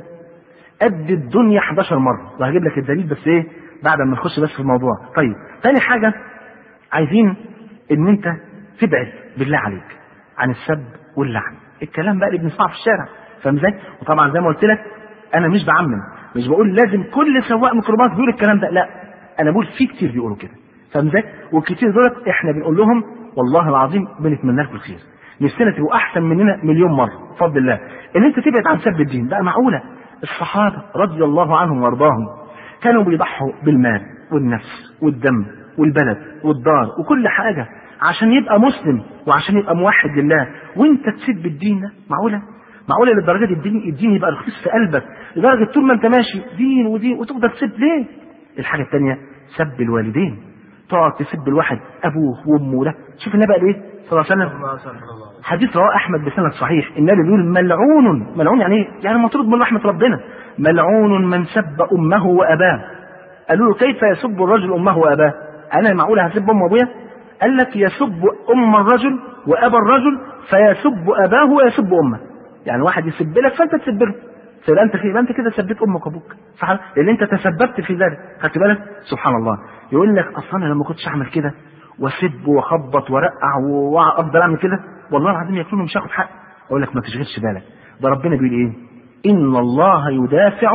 قد الدنيا حداشر مره، وهجيب لك الدليل بس ايه بعد ما نخش بس في الموضوع. طيب ثاني حاجه عايزين ان انت تبعد بالله عليك عن السب واللعن، الكلام بقى اللي بنسمعه في الشارع، فاهم ازاي؟ وطبعا زي ما قلت لك انا مش بعمم، مش بقول لازم كل سواق ميكروباص بيقول الكلام ده، لا، انا بقول في كتير بيقولوا كده، فاهم ازاي؟ والكتير دولت احنا بنقول لهم والله العظيم بنتمنى لكم الخير، نفسنا تبقوا احسن مننا مليون مره بفضل الله. ان انت تبعد عن سب الدين بقى معقوله؟ الصحابه رضي الله عنهم وارضاهم كانوا بيضحوا بالمال والنفس والدم والبلد والدار وكل حاجه عشان يبقى مسلم وعشان يبقى موحد لله، وانت تسب الدين ده؟ معقوله؟ معقوله للدرجه دي الدين الدين يبقى رخيص في قلبك لدرجه طول ما انت ماشي دين ودين وتقدر تسب ليه؟ الحاجه الثانيه سب الوالدين، تقعد تسب الواحد ابوه وامه. ده شوف النبي قال ايه صلى الله عليه وسلم، حديث رواه احمد بسند صحيح، النبي بيقول ملعون، ملعون يعني ايه؟ يعني مطرود من رحمه ربنا، ملعون من سب امه واباه. قالوا له كيف يسب الرجل امه واباه؟ انا معقول هسب ام وابويا؟ قال لك يسب ام الرجل وابا الرجل فيسب اباه ويسب امه. يعني واحد يسب لك فانت تسب له، فيبقى انت يبقى انت كده سبيت امك وابوك، صح؟ لان انت تسببت في ذلك. خدت بالك؟ سبحان الله. يقول لك اصلا انا لما كنتش اعمل كده واسب واخبط وارقع وافضل اعمل كده والله العظيم يكون مش هاخد حق. اقول لك ما تشغلش بالك، ده ربنا بيقول ايه؟ ان الله يدافع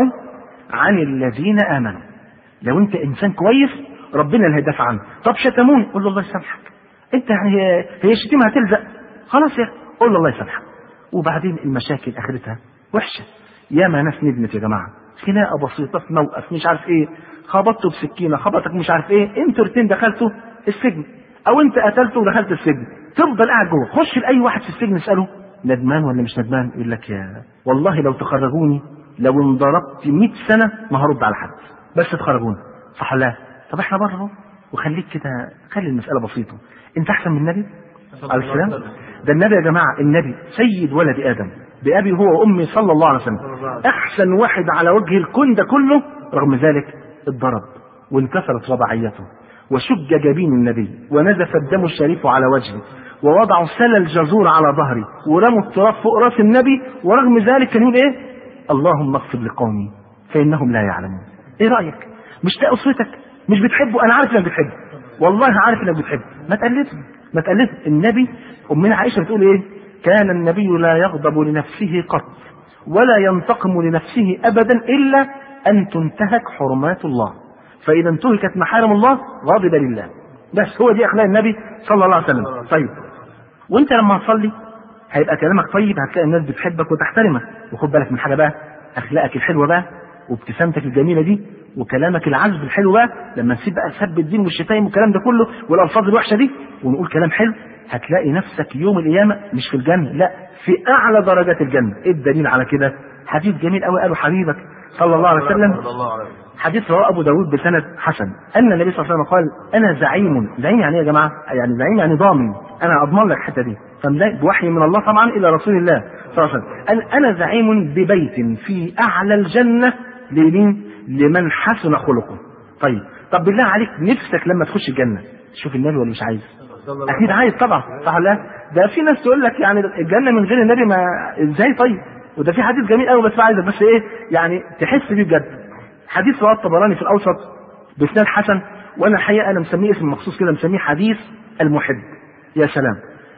عن الذين امنوا. لو انت انسان كويس ربنا اللي هيدافع عنك. طب شتموني قول له الله يسامحك، انت يعني هي الشتيمه هتلزق، خلاص يا قول له الله يسامحك. وبعدين المشاكل اخرتها وحشه. ياما ناس ندمت يا جماعه، خناقه بسيطه في موقف مش عارف ايه، خبطته بسكينه، خبطك مش عارف ايه، انتوا الاثنين دخلتوا السجن او انت قتلته ودخلت السجن، تفضل قاعد جوه. خش لاي واحد في السجن اساله ندمان ولا مش ندمان، يقول لك يا والله لو تخرجوني لو انضربت مئة سنه ما هرد على حد، بس تخرجوني، صح ولا لا؟ طب احنا بره اهو، وخليك كده، خلي المساله بسيطه. انت احسن من النبي عليه السلام؟ ده النبي يا جماعه، النبي سيد ولد ادم بابي هو وامي صلى الله عليه وسلم، احسن واحد على وجه الكون ده كله، رغم ذلك اتضرب وانكسرت رباعيته وشج جبين النبي ونزف الدم الشريف على وجهه ووضعوا سل الجزور على ظهري ورموا التراب فوق راس النبي، ورغم ذلك كان يقول ايه؟ اللهم اغفر لقومي فانهم لا يعلمون. ايه رايك؟ مش ده اسرتك؟ مش بتحبه؟ انا عارف انك بتحبه، والله عارف انك بتحبه، ما تقلده ما تقلده. النبي امنا عائشه بتقول ايه؟ كان النبي لا يغضب لنفسه قط ولا ينتقم لنفسه ابدا الا ان تنتهك حرمات الله، فاذا انتهكت محارم الله غضب لله. بس هو دي اخلاق النبي صلى الله عليه وسلم. طيب وانت لما هتصلي هيبقى كلامك طيب، هتلاقي الناس بتحبك وتحترمك. وخد بالك من حاجه بقى، اخلاقك الحلوه بقى وابتسامتك الجميله دي وكلامك العذب الحلو بقى، لما نسيب بقى سب الدين والشتايم والكلام ده كله والالفاظ الوحشه دي ونقول كلام حلو، هتلاقي نفسك يوم القيامه مش في الجنه، لا في اعلى درجات الجنه. ايه الدليل على كده؟ حديث جميل قوي قاله حبيبك صلى الله عليه وسلم، حديث رواه ابو داود بسند حسن، ان النبي صلى الله عليه وسلم قال انا زعيم. زعيم يعني ايه يا جماعه؟ يعني زعيم يعني ضامن، انا اضمن لك الحته دي، فمزاي بوحي من الله طبعا الى رسول الله صلى الله عليه وسلم. قال انا زعيم ببيت في اعلى الجنه لمين؟ لمن حسن خلقه. طيب طب بالله عليك نفسك لما تخش الجنه تشوف النبي ولا مش عايز؟ اكيد عايز طبعا، صح ولا لا؟ ده في ناس تقول لك يعني الجنه من غير النبي ما ازاي؟ طيب وده في حديث جميل قوي بس عايزك بس ايه يعني تحس بيه بجد. حديث رواه الطبراني في الاوسط باسناد حسن، وانا الحقيقه انا مسميه اسم مخصوص كده، مسميه حديث المحب. يا سلام.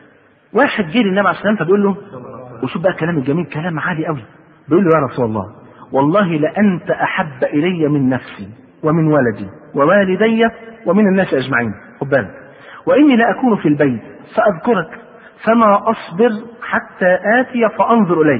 واحد جه للنبي عليه السلام فبيقول له، وشوف بقى الكلام الجميل، كلام عالي قوي، بيقول له يا رسول الله والله لأنت أحب إلي من نفسي ومن ولدي ووالدي ومن الناس أجمعين. خد بالك، وإني لأكون في البيت فأذكرك فما أصبر حتى آتي فأنظر إليك.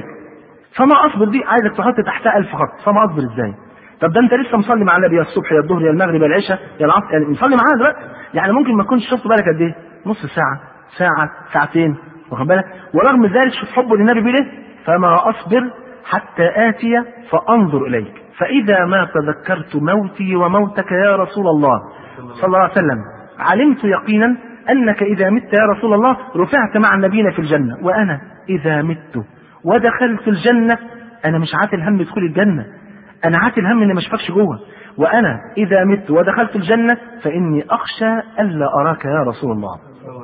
فما أصبر دي عايزك تحط تحتها ألف خط. فما أصبر إزاي؟ طب ده أنت لسه مصلي مع النبي يا الصبح يا الظهر يا المغرب يا العشاء يا العصر، يعني مصلي معاه دلوقتي، يعني ممكن ما تكونش شفت بالك قد إيه؟ نص ساعة، ساعة، ساعتين، واخد بالك؟ ورغم ذلك شوف حبه للنبي بيقول إيه؟ فما أصبر حتى آتي فأنظر إليك، فإذا ما تذكرت موتي وموتك يا رسول الله صلى الله عليه وسلم علمت يقينا أنك إذا مت يا رسول الله رفعت مع النبيين في الجنة، وأنا إذا مت ودخلت الجنة أنا مش عاتل هم دخول الجنة، أنا عاتل هم إني ما اشوفكش جوه، وأنا إذا مت ودخلت الجنة فإني أخشى ألا أراك يا رسول الله.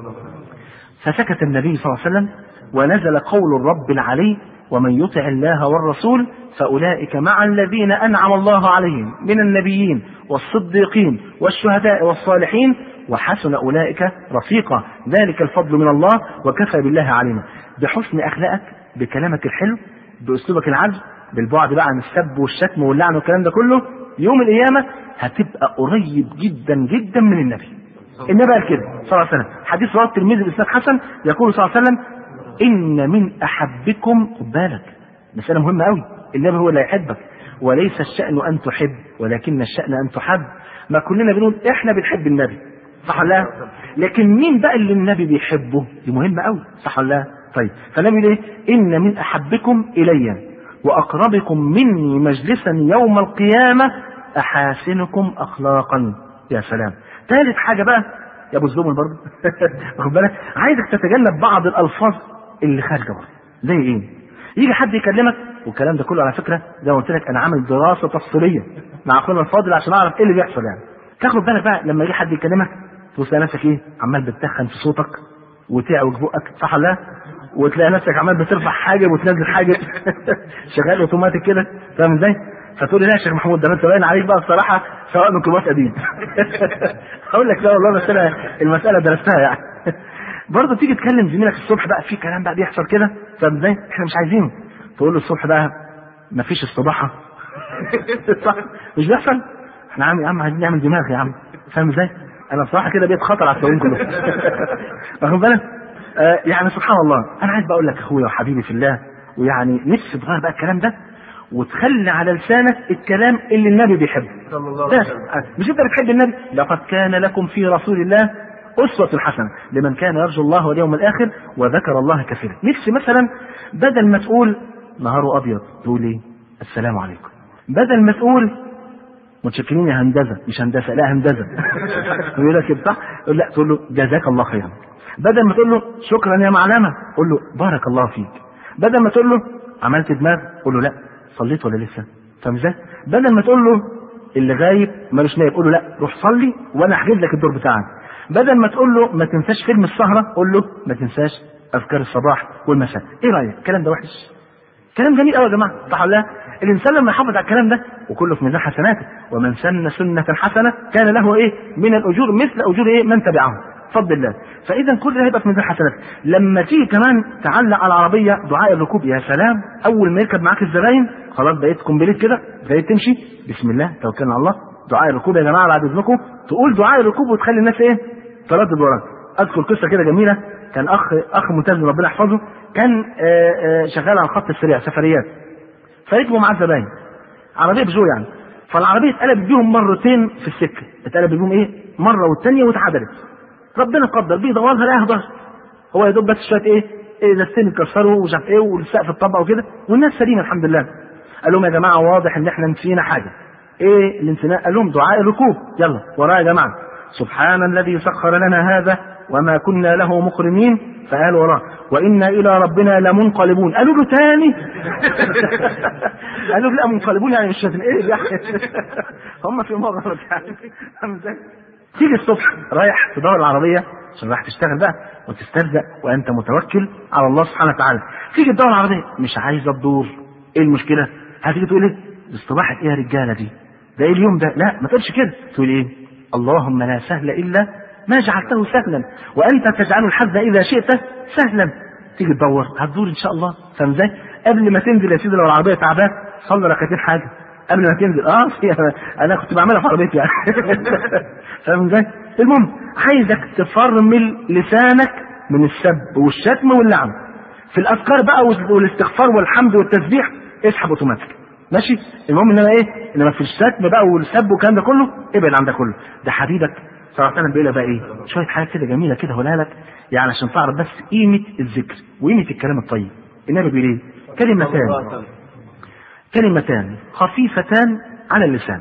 فسكت النبي صلى الله عليه وسلم، ونزل قول الرب العلي: ومن يطع الله والرسول فأولئك مع الذين أنعم الله عليهم من النبيين والصديقين والشهداء والصالحين وحسن أولئك رفيقا، ذلك الفضل من الله وكفى بالله علينا. بحسن أخلاقك، بكلامك الحلو، بأسلوبك العذب، بالبعد بقى عن السب والشتم واللعن والكلام ده كله، يوم القيامة هتبقى قريب جدا جدا من النبي. النبي قال كده صلى الله عليه وسلم، حديث رواه الترمذي بإسناد حسن، يقول صلى الله عليه وسلم: إن من أحبكم، خد بالك مسألة مهمة قوي، النبي هو اللي يحبك، وليس الشأن أن تحب ولكن الشأن أن تحب. ما كلنا بنقول إحنا بنحب النبي، صح ولا لا؟ لكن مين بقى اللي النبي بيحبه؟ دي مهمة قوي، صح ولا لا؟ طيب، فالنبي يقول إيه؟ إن من أحبكم إلي وأقربكم مني مجلسا يوم القيامة أحاسنكم أخلاقا. يا سلام. ثالث حاجة بقى يا أبو الزمن برضه واخد بالك، عايزك تتجنب بعض الألفاظ اللي خارجة برضه. زي إيه؟ يجي حد يكلمك، والكلام ده كله على فكرة زي ما قلت لك أنا عامل دراسة تفصيلية مع أخونا الفاضل عشان أعرف إيه اللي بيحصل يعني. تاخد بالك بقى لما يجي حد يكلمك تلاقي نفسك إيه؟ عمال بتتخن في صوتك وتعوج بقك، صح ولا لا؟ وتلاقي نفسك عمال بترفع حاجب وتنزل حاجب شغال اوتوماتيك كده، فاهم ازاي؟ فتقول لي لا يا شيخ محمود، ده انت باين عليك بقى الصراحه سواء ميكروباص قديم. اقول لك لا والله المساله المساله درستها يعني. برضه تيجي تكلم زميلك الصبح بقى في كلام بقى بيحصل كده، فاهم ازاي؟ احنا مش عايزينه. تقول له الصبح بقى مفيش استباحه. صح؟ مش بيحصل؟ احنا عم يا عم عايزين نعمل دماغ يا عم، فاهم ازاي؟ انا بصراحه كده بقيت خطر على السواقين كلهم. واخد بالك؟ آه يعني سبحان الله، انا عايز بقول لك اخويا وحبيبي في الله، ويعني نفسي تغير بقى الكلام ده وتخلي على لسانك الكلام اللي النبي بيحبه. مش انت بتحب النبي؟ لقد كان لكم في رسول الله أسوة حسنة لمن كان يرجو الله واليوم الآخر وذكر الله كثيرا. نفسي مثلا بدل ما تقول نهاره أبيض تقول ايه؟ السلام عليكم. بدل ما تقول متشكرين يا هندسة، مش هندسة، لا هندسة. يقول لك كده صح؟ لا، تقول له جزاك الله خيرا. بدل ما تقول له شكرا يا معلمة قول له بارك الله فيك. بدل ما تقول له عملت دماغ قول له لا صليت ولا لسه، فاهم ازاي؟ بدل ما تقول له اللي غايب مالوش نايب قول له لا روح صلي وانا احجز لك الدور بتاعك. بدل ما تقول له ما تنساش فيلم السهرة قول له ما تنساش اذكار الصباح والمساء. ايه رايك؟ الكلام ده وحش؟ كلام جميل قوي يا جماعه، صح ولا لا؟ الانسان لما يحافظ على الكلام ده وكله في ميزان حسناته، ومن سن سنة حسنة كان له ايه؟ من الاجور مثل اجور ايه؟ من تبعه بفضل الله. فاذا كل ده هيبقى في ميزان حسنات. لما تيجي كمان تعلق على العربيه دعاء الركوب، يا سلام، اول ما يركب معاك الزباين خلاص بقيت كومبليت كده، بقيت تمشي بسم الله توكلنا على الله. دعاء الركوب يا جماعه بعد اذنكم تقول دعاء الركوب وتخلي الناس ايه؟ تردد وراك. اذكر قصه كده جميله، كان اخ اخ ملتزم ربنا يحفظه، كان آآ آآ شغال على الخط السريع سفريات، فركبوا معاه الزباين عربيه بجو يعني، فالعربيه اتقلبت بيهم مرتين في السكه، اتقلبت بيهم ايه؟ مره والثانيه واتعدلت. ربنا قدر بيدورها لا يهدر، هو يا دوب بس شويه ايه؟ ايه ازازتين اتكسروا ومش عارف ايه والسقف اتطبق وكده، والناس سليمه الحمد لله. قال لهم يا جماعه واضح ان احنا نسينا حاجه. ايه اللي نسيناه؟ قال لهم دعاء الركوب. يلا ورايا يا جماعه، سبحان الذي سخر لنا هذا وما كنا له مقرنين، فقالوا وراه وانا الى ربنا لمنقلبون. قالوا له تاني قالوا لا منقلبون يعني مش شايفين ايه يعني هم في مغرب يعني. تيجي الصبح رايح تدور العربيه عشان رايح تشتغل بقى وتسترزق وانت متوكل على الله سبحانه وتعالى، تيجي تدور العربيه مش عايزه تدور. ايه المشكله؟ هتيجي تقول ايه؟ اصطباحت ايه يا رجاله دي؟ ده ايه اليوم ده؟ لا ما تقولش كده، تقول ايه؟ اللهم لا سهل الا ما جعلته سهلا وانت تجعل الحزن اذا شئت سهلا. تيجي تدور هتدور ان شاء الله، فاهم ازاي؟ قبل ما تنزل يا سيدي لو العربيه تعبان صلي ركعتين حاجه قبل ما تنزل. اه انا كنت بعملها في عربيتي يعني. فاهم ازاي؟ المهم عايزك تفرمل لسانك من السب والشتم واللعن. في الاذكار بقى والاستغفار والحمد والتسبيح اسحب اوتوماتيك، ماشي؟ المهم انما ايه؟ انما في الشتم بقى والسب والكلام ده كله ابعد عن ده كله. ده حبيبك صلى الله عليه وسلم بيقول بقى ايه؟ شويه حاجات كده جميله كده هقولها لك يعني عشان تعرف بس قيمه الذكر وقيمه الكلام الطيب. النبي بيقول ايه؟ كلمتان كلمتان خفيفتان على اللسان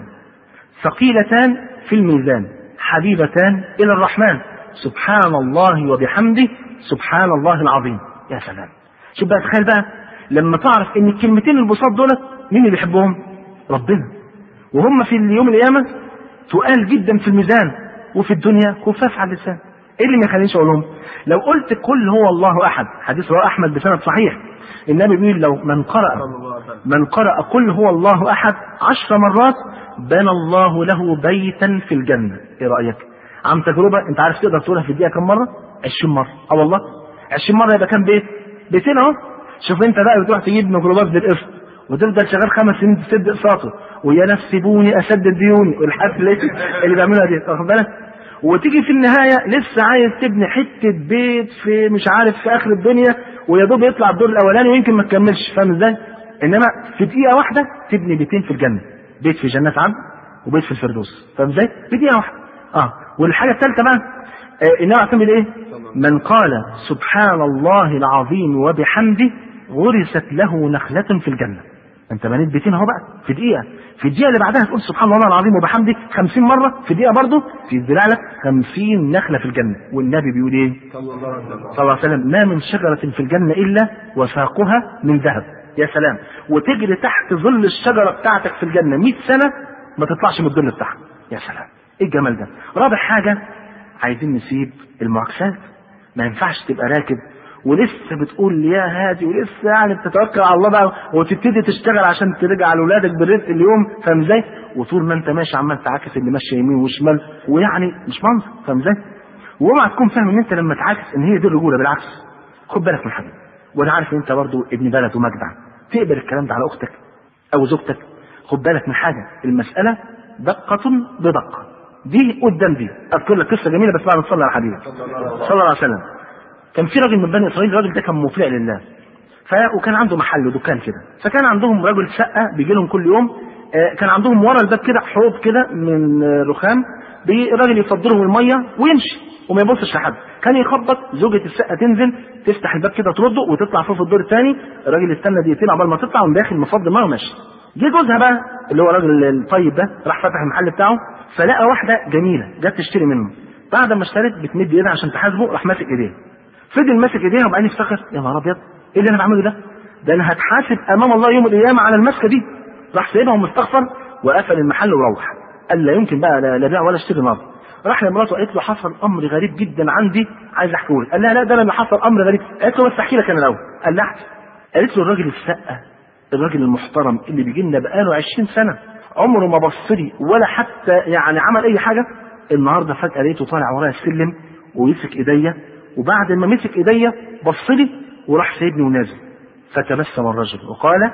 ثقيلتان في الميزان حبيبتان إلى الرحمن سبحان الله وبحمده سبحان الله العظيم. يا سلام. شوف بقى، تخيل بقى لما تعرف ان الكلمتين البساط دولت مين اللي بيحبهم؟ ربنا. وهم في اليوم القيامة تقال جدا في الميزان، وفي الدنيا خفاف على اللسان. ايه اللي ما يخلينيش اقولهم؟ لو قلت قل هو الله احد، حديث رواه احمد بسند صحيح، النبي بيقول لو من قرأ من قرأ قل هو الله احد عشر مرات بنى الله له بيتا في الجنة. ايه رأيك؟ عن تجربة، انت عارف تقدر تقولها في الدقيقة كم مرة؟ عشرين مرة. اه والله عشرين مرة يبقى كام بيت؟ بيتين اهو. شوف انت بقى بتروح تجيب ميكروباص بالقسط وتفضل شغال خمس سنين تسد اقساطه، ويا ناس سيبوني اسدد ديوني والحفل اللي بيعملها دي، واخد بالك؟ وتيجي في النهايه لسه عايز تبني حته بيت في مش عارف في اخر الدنيا، ويا دوب يطلع الدور الاولاني ويمكن ما تكملش، فاهم ازاي؟ انما في دقيقه واحده تبني بيتين في الجنه، بيت في جنات عدن وبيت في الفردوس، فاهم ازاي؟ في دقيقه واحده. اه والحاجه الثالثه بقى آه انما اعتمد ايه؟ من قال سبحان الله العظيم وبحمده غرست له نخلة في الجنة. انت بنيت بيتين اهو بقى في دقيقة، في الدقيقة اللي بعدها تقول سبحان الله العظيم وبحمده خمسين مرة، في دقيقة برضه في الزراعة لك خمسين نخلة في الجنة. والنبي بيقول ايه؟ صلى الله عليه وسلم ما من شجرة في الجنة إلا وساقها من ذهب. يا سلام. وتجري تحت ظل الشجرة بتاعتك في الجنة مئة سنة ما تطلعش من الظل بتاعها. يا سلام. ايه الجمال ده؟ رابع حاجة عايزين نسيب المعاكسات. ما ينفعش تبقى راكب ولسه بتقول يا هادي ولسه يعني بتتوكل على الله بقى وتبتدي تشتغل عشان ترجع لاولادك بالرزق اليوم، فاهم ازاي؟ وطول ما انت ماشي عمال تعاكس اللي ماشي يمين وشمال، ويعني مش منظر، فاهم ازاي؟ واوعى تكون فاهم ان انت لما تعاكس ان هي دي الرجوله، بالعكس. خد بالك من حاجه، وانا عارف ان انت برضه ابن بلد ومجدع، تقبل الكلام ده على اختك او زوجتك. خد بالك من حاجه، المساله دقه بدقه، دي قدام دي. اذكر لك قصه جميله بس بعد ما تصلي على حبيبك صلى الله عليه وسلم. كان في راجل من بني اسرائيل، الراجل ده كان مطيع لله، ف وكان عنده محل ودكان كده، فكان عندهم رجل شقه بيجي لهم كل يوم. آه كان عندهم ورا الباب كده حوض كده من آه رخام، الراجل يفضلهم الميه ويمشي وما يبصش لحد. كان يخبط، زوجة الشقه تنزل تفتح الباب كده ترده وتطلع فوق في الدور الثاني، الراجل يستنى دقيقتين عقبال ما تطلع ومن داخل مفضل ميه وماشي. جه جوزها بقى اللي هو الراجل الطيب ده، راح فتح المحل بتاعه فلقى واحده جميله جت تشتري منه. بعد ما اشترت بتمد ايدها عشان تحاسبه، راح ماسك ايديها، فضل ماسك ايديها وبعدين افتكر يا نهار ابيض ايه اللي انا بعمله ده؟ ده انا هتحاسب امام الله يوم القيامه على المسكه دي. راح سايبها ومستغفر وقفل المحل وروح. قال لا يمكن بقى لا بيع ولا اشتري نار. راح لمراته قالت له حصل امر غريب جدا عندي عايز احكيه لك. قال لها لا ده انا اللي حصل امر غريب. قالت له بس احكي لك انا الاول. قال لها قالت له الراجل الشقه الراجل المحترم اللي بيجي لنا بقاله عشرين سنه عمره ما بص لي ولا حتى يعني عمل اي حاجه، النهارده فجاه لقيته طالع ورايا السلم ويمسك ايديا، وبعد ما مسك ايديا بص لي وراح سايبني ونازل. فتبسم الرجل وقال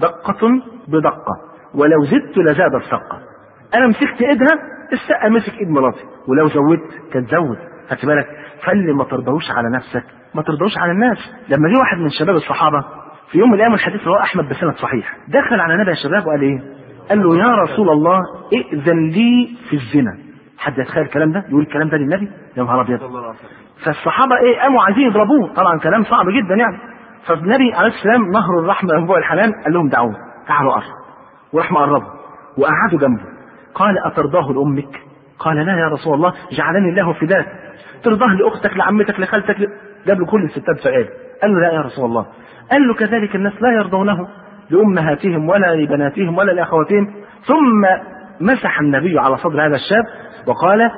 دقة بدقة ولو زدت لزاد الشقة. انا مسكت ايدها، الشقة مسك ايد مراتي، ولو زودت كان زود. خدت بالك؟ فاللي ما ترضوش على نفسك ما ترضوش على الناس. لما جه واحد من شباب الصحابة في يوم من الايام، الحديث رواه احمد بسند صحيح، دخل على النبي يا شباب وقال ايه؟ قال له يا رسول الله ائذن لي في الزنا. حد يتخيل الكلام ده؟ يقول الكلام ده للنبي؟ يا نهار ابيض. فالصحابه ايه قاموا عايزين يضربوه، طبعا كلام صعب جدا يعني. فالنبي عليه السلام نهر الرحمه وانبوع الحنان قال لهم دعوه تعالوا قرب، وراح مقربه وقعدوا جنبه. قال اترضاه لامك؟ قال لا يا رسول الله جعلني الله فداك. ترضاه لاختك لعمتك لخالتك ل... جاب له كل الستات سؤال. قال له لا يا رسول الله. قال له كذلك الناس لا يرضونه لامهاتهم ولا لبناتهم ولا لاخواتهم. ثم مسح النبي على صدر هذا الشاب وقال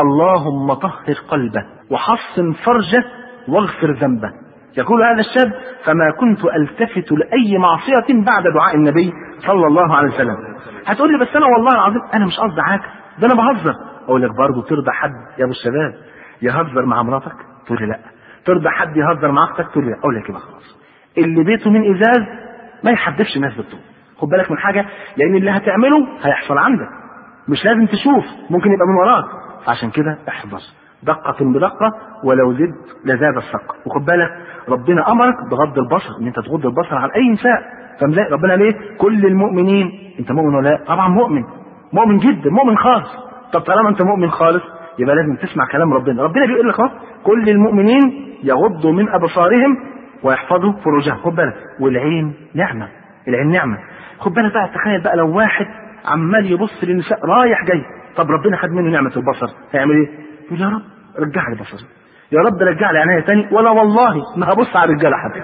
اللهم طهر قلبه وحصن فرجه واغفر ذنبه. يقول هذا الشاب فما كنت التفت لاي معصيه بعد دعاء النبي صلى الله عليه وسلم. هتقول لي بس انا والله العظيم انا مش قصدي عاكس، ده انا بهزر. اقول لك برضه ترضى حد يا ابو الشباب يهزر مع مراتك؟ تقول لي لا. ترضى حد يهزر مع اختك؟ تقول لي لا. اقول لك يبقى خلاص اللي بيته من ازاز ما يحدفش الناس بالطول. خد بالك من حاجه، لان اللي هتعمله هيحصل عندك، مش لازم تشوف، ممكن يبقى من وراك. عشان كده احذر دقة بدقة ولو زد لزاد الشقة. وخد بالك ربنا امرك بغض البصر، ان انت تغض البصر عن اي نساء. فمزاي ربنا ليه؟ كل المؤمنين. انت مؤمن ولا لا؟ طبعا مؤمن، مؤمن جدا، مؤمن خالص. طب طالما انت مؤمن خالص يبقى لازم تسمع كلام ربنا. ربنا بيقول لك اهو كل المؤمنين يغضوا من ابصارهم ويحفظوا فروجهم. خد بالك، والعين نعمه، العين نعمه. خد بالك بقى، تخيل بقى لو واحد عمال يبص للنساء رايح جاي، طب ربنا خد منه نعمه البصر، هيعمل ايه؟ يقول يا رب رجع لي بصري، يا رب رجع لي عينيا تاني، ولا والله ما هبص على الرجاله حتى.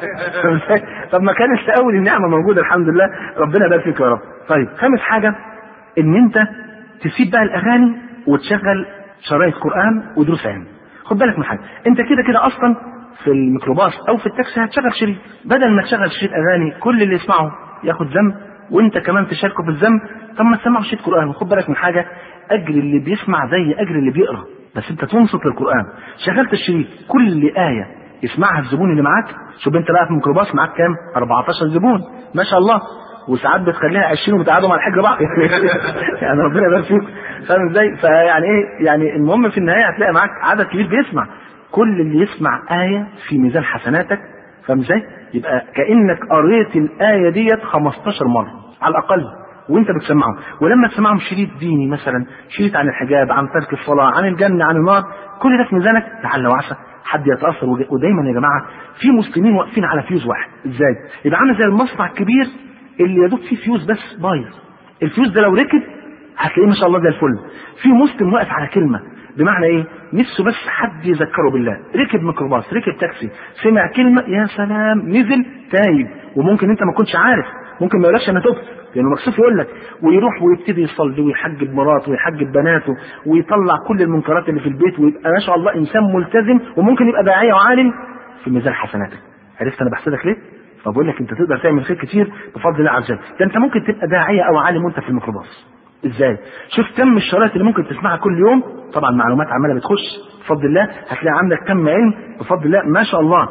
طب ما كانت الاول النعمه موجوده الحمد لله، ربنا يبارك فيك يا رب. طيب خامس حاجه، ان انت تسيب بقى الاغاني وتشغل شرايط قران ودروس علم. خد بالك من حاجه، انت كده كده اصلا في الميكروباص او في التاكسي هتشغل شريط، بدل ما تشغل شريط اغاني كل اللي يسمعه ياخد ذنب وانت كمان تشاركه في الذنب، طب ما تسمعه شريط قران. وخد بالك من حاجه، اجر اللي بيسمع زي اجر اللي بيقرا، بس انت تنصت للقران. شغلت الشريط، كل ايه يسمعها الزبون اللي معاك، شوف انت بقى في الميكروباص معاك كام؟ أربعتاشر زبون ما شاء الله، وساعات بتخليها عشرين وبتقعدهم على الحجر بعض. يعني ربنا يبارك فيك، فاهم ازاي؟ فيعني ايه يعني، المهم في النهايه هتلاقي معاك عدد كبير بيسمع، كل اللي يسمع ايه في ميزان حسناتك، فاهم ازاي؟ يبقى كانك قريت الايه ديت خمستاشر مره على الاقل وانت بتسمعهم. ولما تسمعهم شريط ديني مثلا، شريط عن الحجاب، عن ترك الصلاه، عن الجنه، عن النار، كل ده في ميزانك، لعل وعسى حد يتاثر. ودايما يا جماعه في مسلمين واقفين على فيوز واحد. ازاي؟ يبقى عامل زي المصنع الكبير اللي يدوب فيه فيوز بس بايظ، الفيوز ده لو ركب هتلاقيه ما شاء الله زي الفل. في مسلم واقف على كلمه، بمعنى ايه؟ نفسه بس حد يذكره بالله، ركب ميكروباص، ركب تاكسي، سمع كلمه يا سلام، نزل تايب، وممكن انت ما كنتش عارف، ممكن ما يقولكش انا تبت لانه مكسوف يقول لك، ويروح ويبتدي يصلي ويحجب مراته ويحجب بناته ويطلع كل المنكرات اللي في البيت، ويبقى ما شاء الله انسان ملتزم، وممكن يبقى داعيه وعالم في ميزان حسناتك. عرفت انا بحسدك ليه؟ فبقول لك انت تقدر تعمل خير كتير بفضل الله عز وجل. ده انت ممكن تبقى داعيه او عالم وانت في الميكروباص. ازاي؟ شوف كم الشرايط اللي ممكن تسمعها كل يوم، طبعا معلومات عماله بتخش بفضل الله، هتلاقي عندك كم علم بفضل الله ما شاء الله.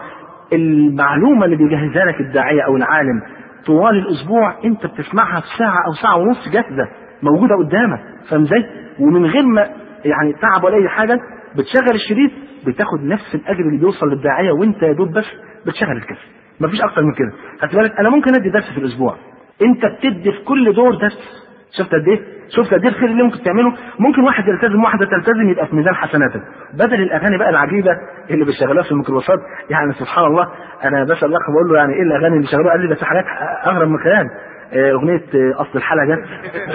المعلومه اللي بيجهزها لك الداعيه او العالم طوال الاسبوع انت بتسمعها في ساعه او ساعه ونص جاهزه موجوده قدامك، فاهم ازاي؟ ومن غير ما يعني تعب ولا اي حاجه، بتشغل الشريط بتاخد نفس الاجر اللي بيوصل للداعيه، وانت يا دوب بس بتشغل الكاسيت، مفيش اكتر من كده. خدت بالك؟ انا ممكن ادي درس في الاسبوع، انت بتدي في كل دور درس. شفت قد ايه؟ شفت قد ايه الخير اللي ممكن تعمله؟ ممكن واحد يلتزم، واحده تلتزم، يبقى في ميزان حسناتك، بدل الاغاني بقى العجيبه اللي بيشغلوها في الميكروباصات. يعني سبحان الله، انا بسال الاخ بقول له يعني ايه الاغاني اللي شغلوها؟ قال لي بس حاجات اغرب من كلام. اغنيه اصل الحلقه جت،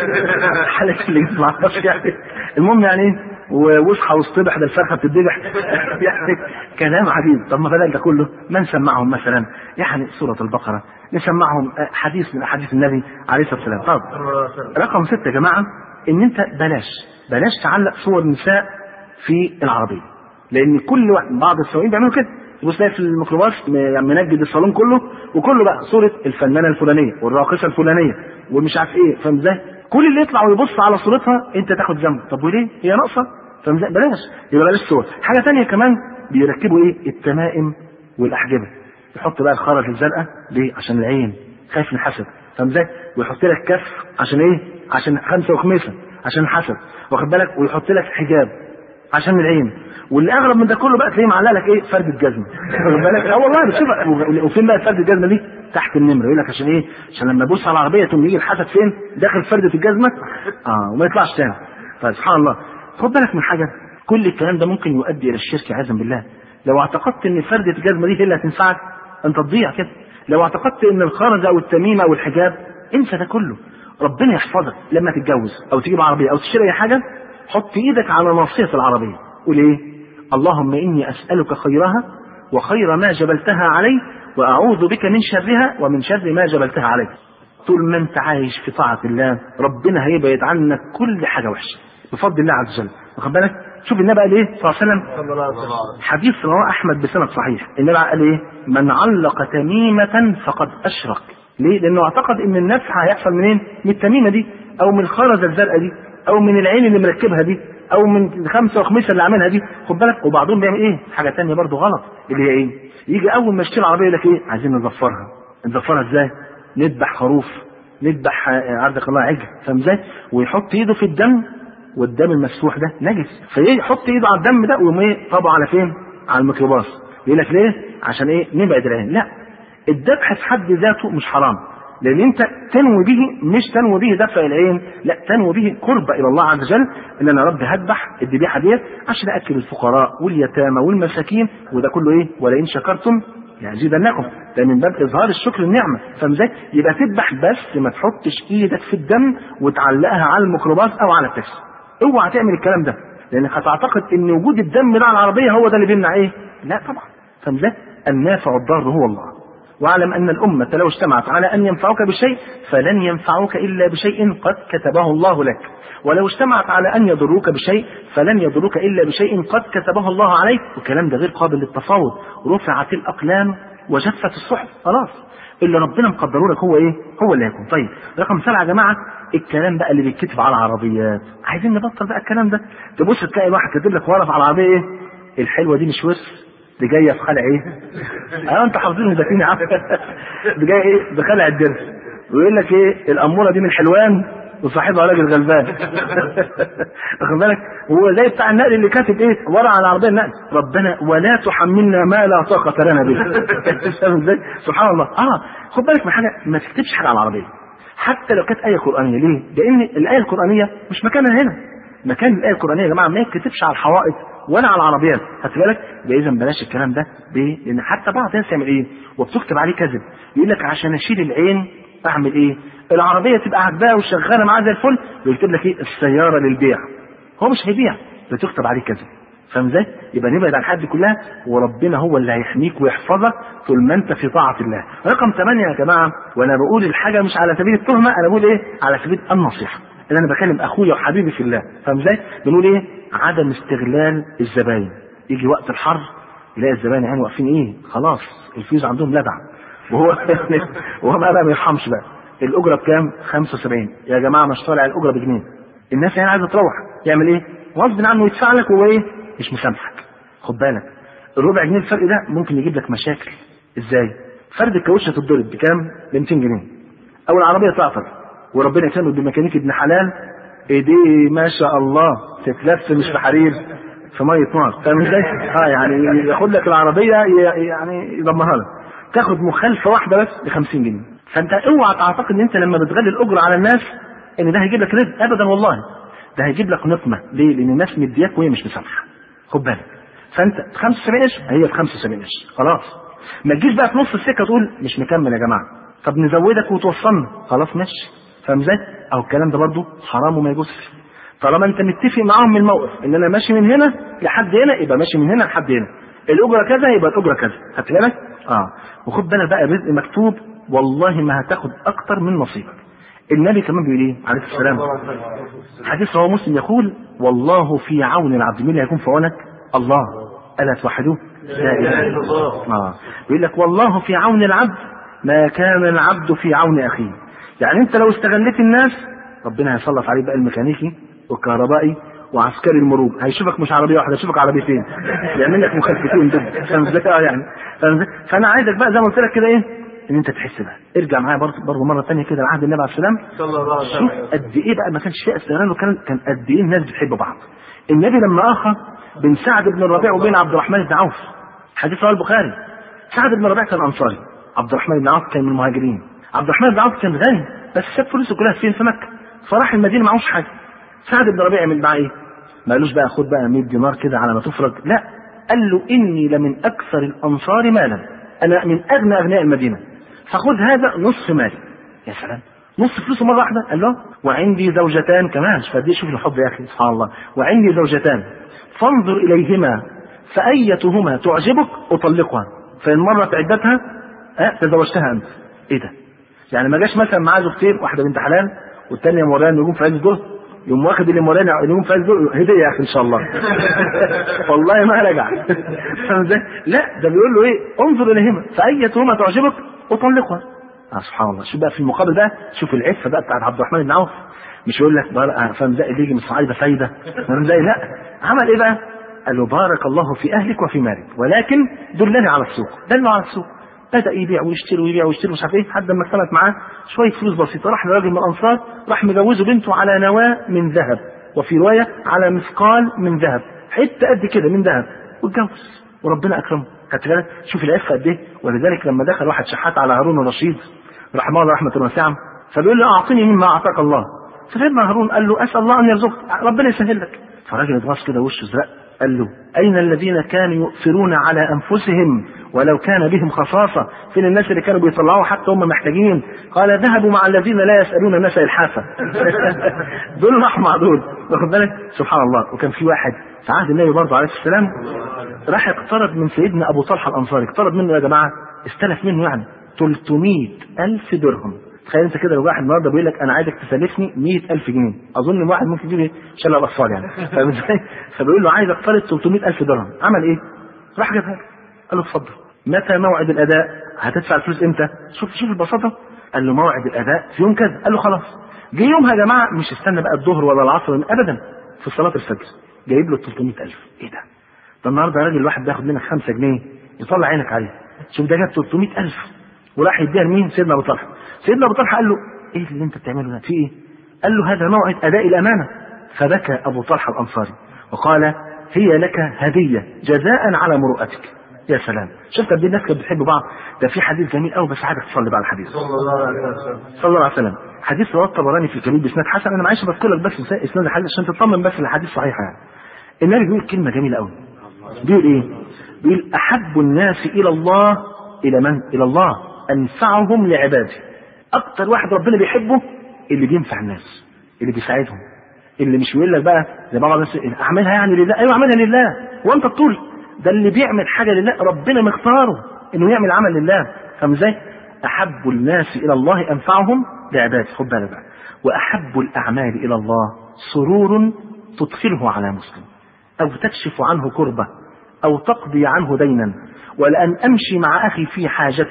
الحلقه اللي جت ما اعرفش يعني. المهم يعني ايه، واصحى واصطبح ده الفرخه بتتذبح. يعني كلام عجيب. طب ما بدل ده كله ما نسمعهم مثلا يعني سوره البقره، نسمعهم حديث من احاديث النبي عليه الصلاه والسلام. طب رقم ستة يا جماعه، ان انت بلاش بلاش تعلق صور نساء في العربيه، لان كل واحد، بعض السواقين بيعملوا كده، تبص تلاقي في الميكروباص منجد الصالون كله، وكله بقى صوره الفنانه الفلانيه والراقصه الفلانيه ومش عارف ايه، فاهم ازاي؟ كل اللي يطلع ويبص على صورتها انت تاخد ذنب. طب وليه؟ هي ناقصه؟ فاهم ازاي؟ بلاش، يبقى بلاش صور. حاجه ثانيه كمان، بيركبوا ايه؟ التمائم والاحجبه، يحط بقى الخرز الزرقاء ليه؟ عشان العين، خايف من الحسد، فاهم ازاي؟ ويحط لك كف عشان ايه؟ عشان خمسه وخميسه، عشان الحسد، واخد بالك؟ ويحط لك حجاب عشان العين. واللي اغرب من ده كله بقى تلاقيه معلق لك ايه؟ فرد الجزمه، واخد بالك؟ اه والله بتشوف. وفين بقى فرد الجزمه دي؟ تحت النمره. يقول لك عشان ايه؟ عشان لما يبص على العربيه تقوم يجي الحسد فين؟ داخل فرده الجزمه، اه وما يطلعش تاني. فسبحان الله، خد بالك من حاجه، كل الكلام ده ممكن يؤدي الى الشرك عياذا بالله. لو اعتقدت ان فرده الجزمه دي هي اللي هتنفعك، انت تضيع كده. لو اعتقدت ان الخرز او التميمه او الحجاب، انسى ده كله. ربنا يحفظك لما تتجوز او تجيب عربيه او تشتري اي حاجه، حط ايدك على ناصيه العربيه، قول ايه؟ اللهم اني اسالك خيرها وخير ما جبلتها عليه، واعوذ بك من شرها ومن شر ما جبلتها عليه. طول ما انت عايش في طاعه الله، ربنا هيبعد عنك كل حاجه وحشه بفضل الله عز وجل، واخد بالك؟ شوف النبي قال ايه صلى الله عليه وسلم، حديث رواه احمد بسند صحيح، النبي قال ايه؟ من علق تميمه فقد اشرك. ليه؟ لانه اعتقد ان النفع هيحصل منين؟ من التميمه دي، او من الخرزه الزرقاء دي، او من العين اللي مركبها دي، او من خمسه وخميسه اللي عاملها دي، خد بالك. وبعضهم بيعمل ايه؟ حاجه ثانيه برضه غلط، اللي هي ايه؟ يجي اول ما يشتري العربيه يقول لك ايه؟ عايزين نظفرها. نظفرها ازاي؟ نذبح خروف، نذبح عبدك الله عجل، فاهم ازاي؟ ويحط ايده في الدم، والدم المسفوح ده نجس، فيحط ايده على الدم ده ويقوم ايه؟ طبعه على فين؟ على الميكروباص. يقول لك ليه؟ عشان ايه؟ نبعد العين. لا، الذبح في حد ذاته مش حرام، لان انت تنوي به، مش تنوي به دفع العين، لا تنوي به قرب الى الله عز وجل، ان انا رب هذبح الذبيحه ديت عشان اكل الفقراء واليتامى والمساكين، وده كله ايه؟ ولئن شكرتم يعني زيدناكم، ده من باب اظهار الشكر النعمه. فاهم ازاي؟ يبقى تذبح بس ما تحطش ايدك في الدم وتعلقها على الميكروباص او على التاكسي. اوعى تعمل الكلام ده، لانك هتعتقد ان وجود الدم ده على العربيه هو ده اللي بيمنع ايه؟ لا طبعا. فاهم ازاي؟ النافع الضار هو الله. واعلم ان الامه لو اجتمعت على ان ينفعوك بشيء فلن ينفعوك الا بشيء قد كتبه الله لك، ولو اجتمعت على ان يضروك بشيء فلن يضروك الا بشيء قد كتبه الله عليك. والكلام ده غير قابل للتفاوض. رفعت الاقلام وجفت الصحف، خلاص اللي ربنا مقدره لك هو ايه؟ هو اللي هيكون. طيب رقم سبعه يا جماعه، الكلام بقى اللي بيتكتب على العربيات، عايزين نبطل بقى الكلام ده. تبص تلاقي واحد كاتب لك ورقه على العربيه ايه؟ الحلوه دي مش ورث، دي جايه في خلع ايه؟ اه انت حافظينه ده فين يا عم؟ دي جايه ايه؟ بخلع الدرس. ويقول لك ايه؟ الاموره دي من حلوان وصاحبها راجل غلبان. واخد بالك؟ وهو زي بتاع النقل اللي كاتب ايه؟ ورا على العربيه النقل، ربنا ولا تحملنا ما لا طاقه لنا به. فاهم ازاي؟ سبحان الله. اه خد بالك من حاجه، ما تكتبش حاجه على العربيه حتى لو كانت ايه قرانيه. ليه؟ لان الايه القرانيه مش مكانها هنا. مكان الايه القرانيه يا جماعه ما يتكتبش على الحوائط ولا على العربيات. خدت بالك؟ اذا بلاش الكلام ده. ليه؟ لان حتى بعض الناس يعمل ايه؟ وبتكتب عليه كذب، يقول لك عشان اشيل العين اعمل ايه؟ العربيه تبقى عجباه وشغاله معاه زي الفل، ويكتب لك ايه؟ السياره للبيع. هو مش هيبيع، بتكتب عليه كذب. فاهم ازاي؟ يبقى نبعد عن الحد كلها، وربنا هو اللي هيحميك ويحفظك طول ما انت في طاعه الله. رقم ثمانية يا جماعه، وانا بقول الحاجه مش على سبيل التهمه، انا بقول ايه؟ على سبيل النصيحه. ان انا بكلم اخويا وحبيبي في الله. فاهم ازاي؟ بنقول ايه؟ عدم استغلال الزباين. يجي وقت الحر يلاقي الزباين يعني واقفين ايه؟ خلاص الفيوز عندهم لدع، وهو وهو بقى ما بيرحمش بقى. الاجره بكام؟ خمسة وسبعين. يا جماعه مش طالع الاجره بجنيه. الناس يعني عايزه تروح، يعمل ايه؟ غصب عنه يدفع لك وهو ايه؟ مش مسامحك. خد بالك الربع جنيه الفرق ده ممكن يجيب لك مشاكل. ازاي؟ فرد الكاوتشه تتضرب بكام؟ ب مئتين جنيه. او العربيه تعطل وربنا يكرمك بميكانيكي ابن حلال ايديه ما شاء الله تتلف مش في حرير في ميه نار. فاهم ازاي؟ اه يعني ياخد لك العربيه يعني يدمرها لك. تاخد مخالفه واحده بس ب خمسين جنيه. فانت اوعى تعتقد ان انت لما بتغلي الاجره على الناس ان ده هيجيب لك رزق. ابدا والله، ده هيجيب لك نقمه. ليه؟ لان الناس مدياك وهي مش مسامحه. خد بالك. فانت خمسة وسبعين قرش هي ب خمسة وسبعين قرش، خلاص. ما تجيش بقى في نص السكه تقول مش مكمل يا جماعه، طب نزودك وتوصلنا، خلاص ماشي. فاهم ازاي؟ او الكلام ده برضه حرام وما يجوزش. طالما انت متفق معاهم من الموقف ان انا ماشي من هنا لحد هنا، يبقى ماشي من هنا لحد هنا. الاجره كذا يبقى الاجره كذا. خدت بالك؟ اه وخد بالك بقى، الرزق مكتوب والله ما هتاخد اكتر من نصيبك. النبي كمان بيقول ايه عليه السلام؟ حديث رواه مسلم يقول والله في عون العبد. مين اللي هيكون في عونك؟ الله. الا توحدوه؟ لا اله الا الله. اه بيقول لك والله في عون العبد ما كان العبد في عون اخيه. يعني انت لو استغلت الناس ربنا هيسلط عليك بقى الميكانيكي والكهربائي وعسكري المرور، هيشوفك مش عربيه واحده، هيشوفك عربيتين، يعمل لك مخالفتين دول. فاهم ازاي؟ اه يعني فانا عايزك بقى زي ما قلت لك كده ايه؟ ان انت تحس بقى. ارجع معايا برضه برضه مره ثانيه كده لعهد النبي عليه السلام صلى الله عليه وسلم. شوف قد ايه بقى ما كانش فيه استغلال، وكان كان قد ايه الناس بتحب بعض. النبي لما اخى بين سعد بن الربيع وبين عبد الرحمن بن عوف، حديث رواه البخاري. سعد بن الربيع كان انصاري، عبد الرحمن بن عوف كان من المهاجرين. عبد الرحمن بن عوف كان غني بس ساب فلوسه كلها فين؟ في مكه. فراح المدينه معهوش حاجه. سعد بن الربيع عمل معاه ايه؟ ما قالوش بقى خد بقى مية دينار كده على ما تفرج، لا، قال له اني لمن اكثر الانصار مالا، انا من اغنى اغنياء المدينه، فخذ هذا نصف مالي. يا سلام، نص فلوسه مره واحده. قال له وعندي زوجتان كمان، فدي شوف الحب يا اخي سبحان الله. وعندي زوجتان فانظر اليهما فايتهما تعجبك اطلقها، فان مرت عدتها أه تزوجتها انت. ايه ده؟ يعني ما جاش مثلا معاه زوجتين، واحده بنت حلال والثانيه مولانا نجوم في عز الظهر، يوم واخد اللي مولانا نجوم في عز الظهر هديه يا اخي ان شاء الله. والله ما رجع. فاهم ازاي؟ لا ده بيقول له ايه؟ انظر اليهما فايتهما تعجبك اطلقها. آه سبحان الله. شوف بقى في المقابل بقى، شوف العفه بقى بتاعت عبد الرحمن بن عوف. مش يقول لك بقى فاهم ازاي اللي يجي من الصعايده فايده، فاهم ازاي؟ لا، عمل ايه بقى؟ قال له بارك الله في اهلك وفي مالك ولكن دلني على السوق. دله على السوق، بدا يبيع ويشتري ويبيع ويشتري مش عارف ايه، لحد ما اكتملت معاه شويه فلوس بسيطه. راح لراجل من الانصار راح مجوزه بنته على نواه من ذهب، وفي روايه على مثقال من ذهب، حته قد كده من ذهب، واتجوز وربنا اكرمه. خدت بالك؟ شوف العفه قد ايه. ولذلك لما دخل واحد شحات على هارون الرشيد رحمه الله رحمه واسعه، فبيقول له اعطني مما اعطاك الله. فسيدنا هارون قال له اسال الله ان يرزقك، ربنا يسهل لك. فالراجل اتغاص كده وشه ازرق، قال له اين الذين كانوا يؤثرون على انفسهم ولو كان بهم خصاصة. فين الناس اللي كانوا بيطلعوا حتى هم محتاجين؟ قال ذهبوا مع الذين لا يسألون الناس إلحافا. دول راحوا مع دول، واخد بالك؟ سبحان الله. وكان في واحد في عهد النبي برضه عليه السلام راح اقترض من سيدنا أبو طلحة الأنصاري، اقترض منه يا جماعة، استلف منه يعني ثلاثمائة ألف درهم. تخيل انت كده لو واحد النهارده بيقول لك انا عايزك تسلفني مئة ألف جنيه، اظن الواحد ممكن يجيب شلة الاطفال يعني. فاهم ازاي؟ فبيقول له عايز اقترض ثلاثمائة ألف درهم. عمل ايه؟ راح جابها له، قال له اتفضل. متى موعد الاداء؟ هتدفع الفلوس امتى؟ شوف شوف البساطه. قال له موعد الاداء في يوم كذا. قال له خلاص. جه يومها يا جماعه، مش استنى بقى الظهر ولا العصر ابدا، في صلاه الفجر جايب له ثلاثمائة ألف. ايه ده؟ ده النهارده راجل واحد بياخد منك خمسة جنيه يطلع عينك عليه. شوف ده جاب ثلاثمائة ألف وراح يديها لمين؟ سيدنا ابو طلحه. سيدنا ابو طلحه قال له ايه اللي انت بتعمله ده؟ في ايه؟ قال له هذا موعد اداء الامانه. فبكى ابو طلحه الانصاري وقال هي لك هديه جزاء على مروءتك. يا سلام، شفت قد ايه الناس كانت بتحب بعض. ده في حديث جميل قوي، بس عايزك تصلي بقى على الحديث. صلى الله عليه وسلم. صلى الله عليه وسلم. حديث رواه الطبراني في الكبير باسناد حسن. انا معلش بذكر لك بس اسناد الحديث عشان تطمن بس الحديث صحيح يعني. النبي بيقول كلمه جميله قوي. بيقول ايه؟ بيقول احب الناس الى الله الى من؟ الى الله انفعهم لعباده. اكتر واحد ربنا بيحبه اللي بينفع الناس، اللي بيساعدهم، اللي مش يقول لك بقى زي بعض الناس اعملها يعني لله. ايوه اعملها لله، وانت تطول. ده اللي بيعمل حاجه لله ربنا مختاره انه يعمل عمل لله. فاهم ازاي؟ احب الناس الى الله انفعهم لعباده. خد بالك بقى. واحب الاعمال الى الله سرور تدخله على مسلم، او تكشف عنه كربه، او تقضي عنه دينا، ولان امشي مع اخي في حاجه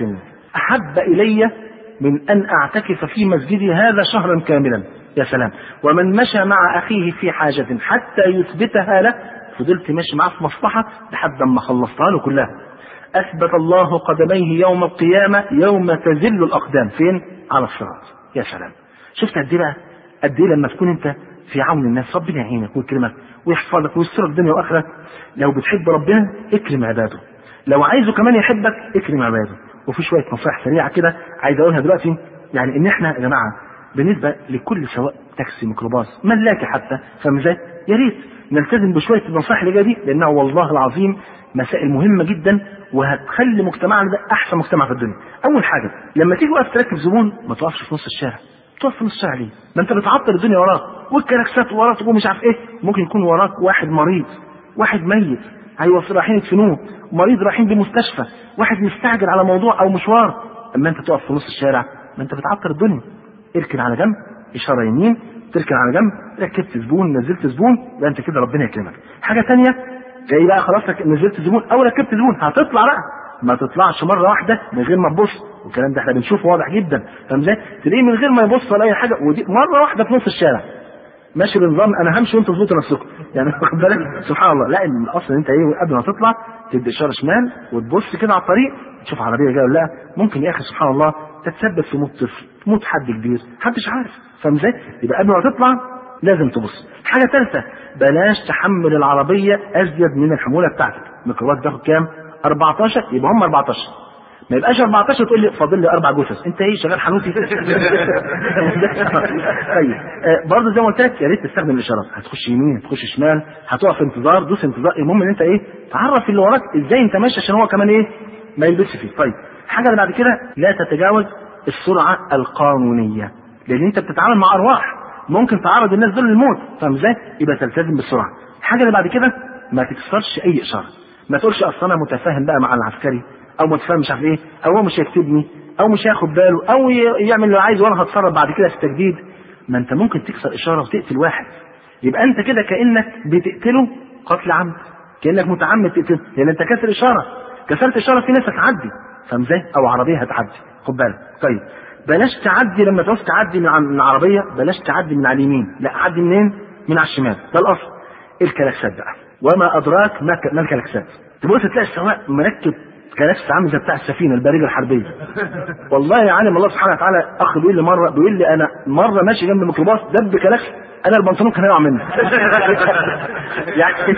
احب الي من أن أعتكف في مسجدي هذا شهرا كاملا. يا سلام. ومن مشى مع أخيه في حاجة حتى يثبتها له، فضلت ماشي معه في مصلحة لحد ما خلصتها له كلها، أثبت الله قدميه يوم القيامة يوم تزل الأقدام. فين؟ على الصراط. يا سلام. شفت قد ايه بقى؟ قد ايه لما تكون انت في عون الناس ربنا يعينك ويكرمك ويحفظك ويسترك الدنيا واخره. لو بتحب ربنا اكرم عباده، لو عايزه كمان يحبك اكرم عباده. وفي شويه نصائح سريعه كده عايز اقولها دلوقتي، يعني ان احنا يا جماعه بالنسبه لكل سواء تاكسي ميكروباص ملاكي حتى، فاهم ازاي؟ يا ريت نلتزم بشويه النصائح اللي جايه دي، لانها والله العظيم مسائل مهمه جدا وهتخلي مجتمعنا ده احسن مجتمع في الدنيا. اول حاجه لما تيجي واقف تركب زبون ما تقفش في نص الشارع. تقف في نص الشارع ليه؟ ما انت بتعطل الدنيا وراك والكلاكسات وراك ومش عارف ايه. ممكن يكون وراك واحد مريض، واحد ميت هيوصل رايحين يدفنوه، مريض رايحين بمستشفى، واحد مستعجل على موضوع او مشوار. اما انت تقف في نص الشارع ما انت بتعطل الدنيا. اركن على جنب، اشاره يمين، تركن على جنب، ركبت زبون، نزلت زبون، يبقى انت كده ربنا يكرمك. حاجه ثانيه جاي بقى خلاص نزلت زبون او ركبت زبون، هتطلع بقى ما تطلعش مره واحده من غير ما تبص، والكلام ده احنا بنشوفه واضح جدا. فاهم ازاي؟ تلاقيه من غير ما يبص ولا اي حاجه، ودي مره واحده في نص الشارع ماشي بنظام انا همشي وانتوا تظبطوا نفسكم، يعني واخد بالك؟ سبحان الله. لا الاصل انت ايه قبل ما تطلع تدي اشاره شمال وتبص كده على الطريق تشوف عربيه جايه ولا لا. ممكن يا اخي سبحان الله تتسبب في موت طفل، موت حد كبير، محدش عارف. فاهم ازاي؟ يبقى قبل ما تطلع لازم تبص. حاجه ثالثه بلاش تحمل العربيه ازيد من الحموله بتاعتك. الميكروباص بتاخد كام؟ أربعتاشر، يبقى هم أربعتاشر. ما يبقاش أربعتاشر تقول لي فاضل لي اربع جثث. انت ايه شغال حنوتي؟ طيب آه برضه زي ما قلت لك يا ريت تستخدم الاشارات. هتخش يمين، هتخش شمال، هتقف انتظار، دوس انتظار. المهم ان انت ايه تعرف اللي وراك ازاي انت ماشي عشان هو كمان ايه ما يلبسش فيه. طيب الحاجه اللي بعد كده لا تتجاوز السرعه القانونيه، لان انت بتتعامل مع ارواح ممكن تعرض الناس دول للموت. فاهم ازاي؟ يبقى تلتزم بالسرعه. الحاجه اللي بعد كده ما تكسرش اي اشاره. ما تقولش اصل انا متفاهم بقى مع العسكري، او متفاهم مش عارف ايه، او هو مش هيكتبني، او مش هياخد باله، او يعمل اللي عايزه وانا هتصرف بعد كده في التجديد. ما انت ممكن تكسر اشاره وتقتل واحد، يبقى انت كده كانك بتقتله قتل عمد، كانك متعمد تقتله، لان انت كسر اشاره. كسرت اشاره في ناس هتعدي، فاهم ازاي؟ او عربيه هتعدي، خد بالك. طيب بلاش تعدي لما تعوز تعدي من العربيه، بلاش تعدي من على اليمين، لا عدي منين؟ من على الشمال. ده الاصل. الكلاكسات بقى، وما ادراك ما الكلاكسات. تبص تلاقي السواق مركب كلاكس عامل زي بتاع السفينه البارجه الحربيه. والله يا عالم الله سبحانه وتعالى اخ بيقول لي مره، بيقول لي انا مره ماشي جنب الميكروباص دب كلاكس انا البنطلون كان هيقع مني. يعني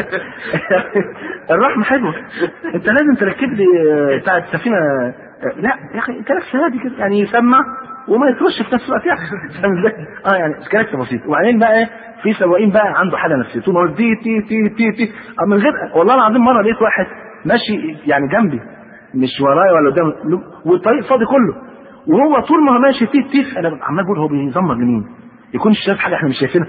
الرحمه حلوه، انت لازم تركب لي بتاع السفينه. لا يا اخي كلاكس هادي كده يعني يسمع وما يترش في نفس الوقت يعني. فاهم ازاي؟ اه يعني كلاكس بسيط. وبعدين بقى ايه في سواقين بقى عنده حاله نفسيه طول تي تي تي تي تي من غير. والله العظيم مره لقيت واحد ماشي يعني جنبي مش ورايا ولا قدام، والطريق فاضي كله، وهو طول ما هو ماشي فيه تيف. انا عمال بقول هو بيزمر لمين؟ يكون شايف حاجه احنا مش شايفينها.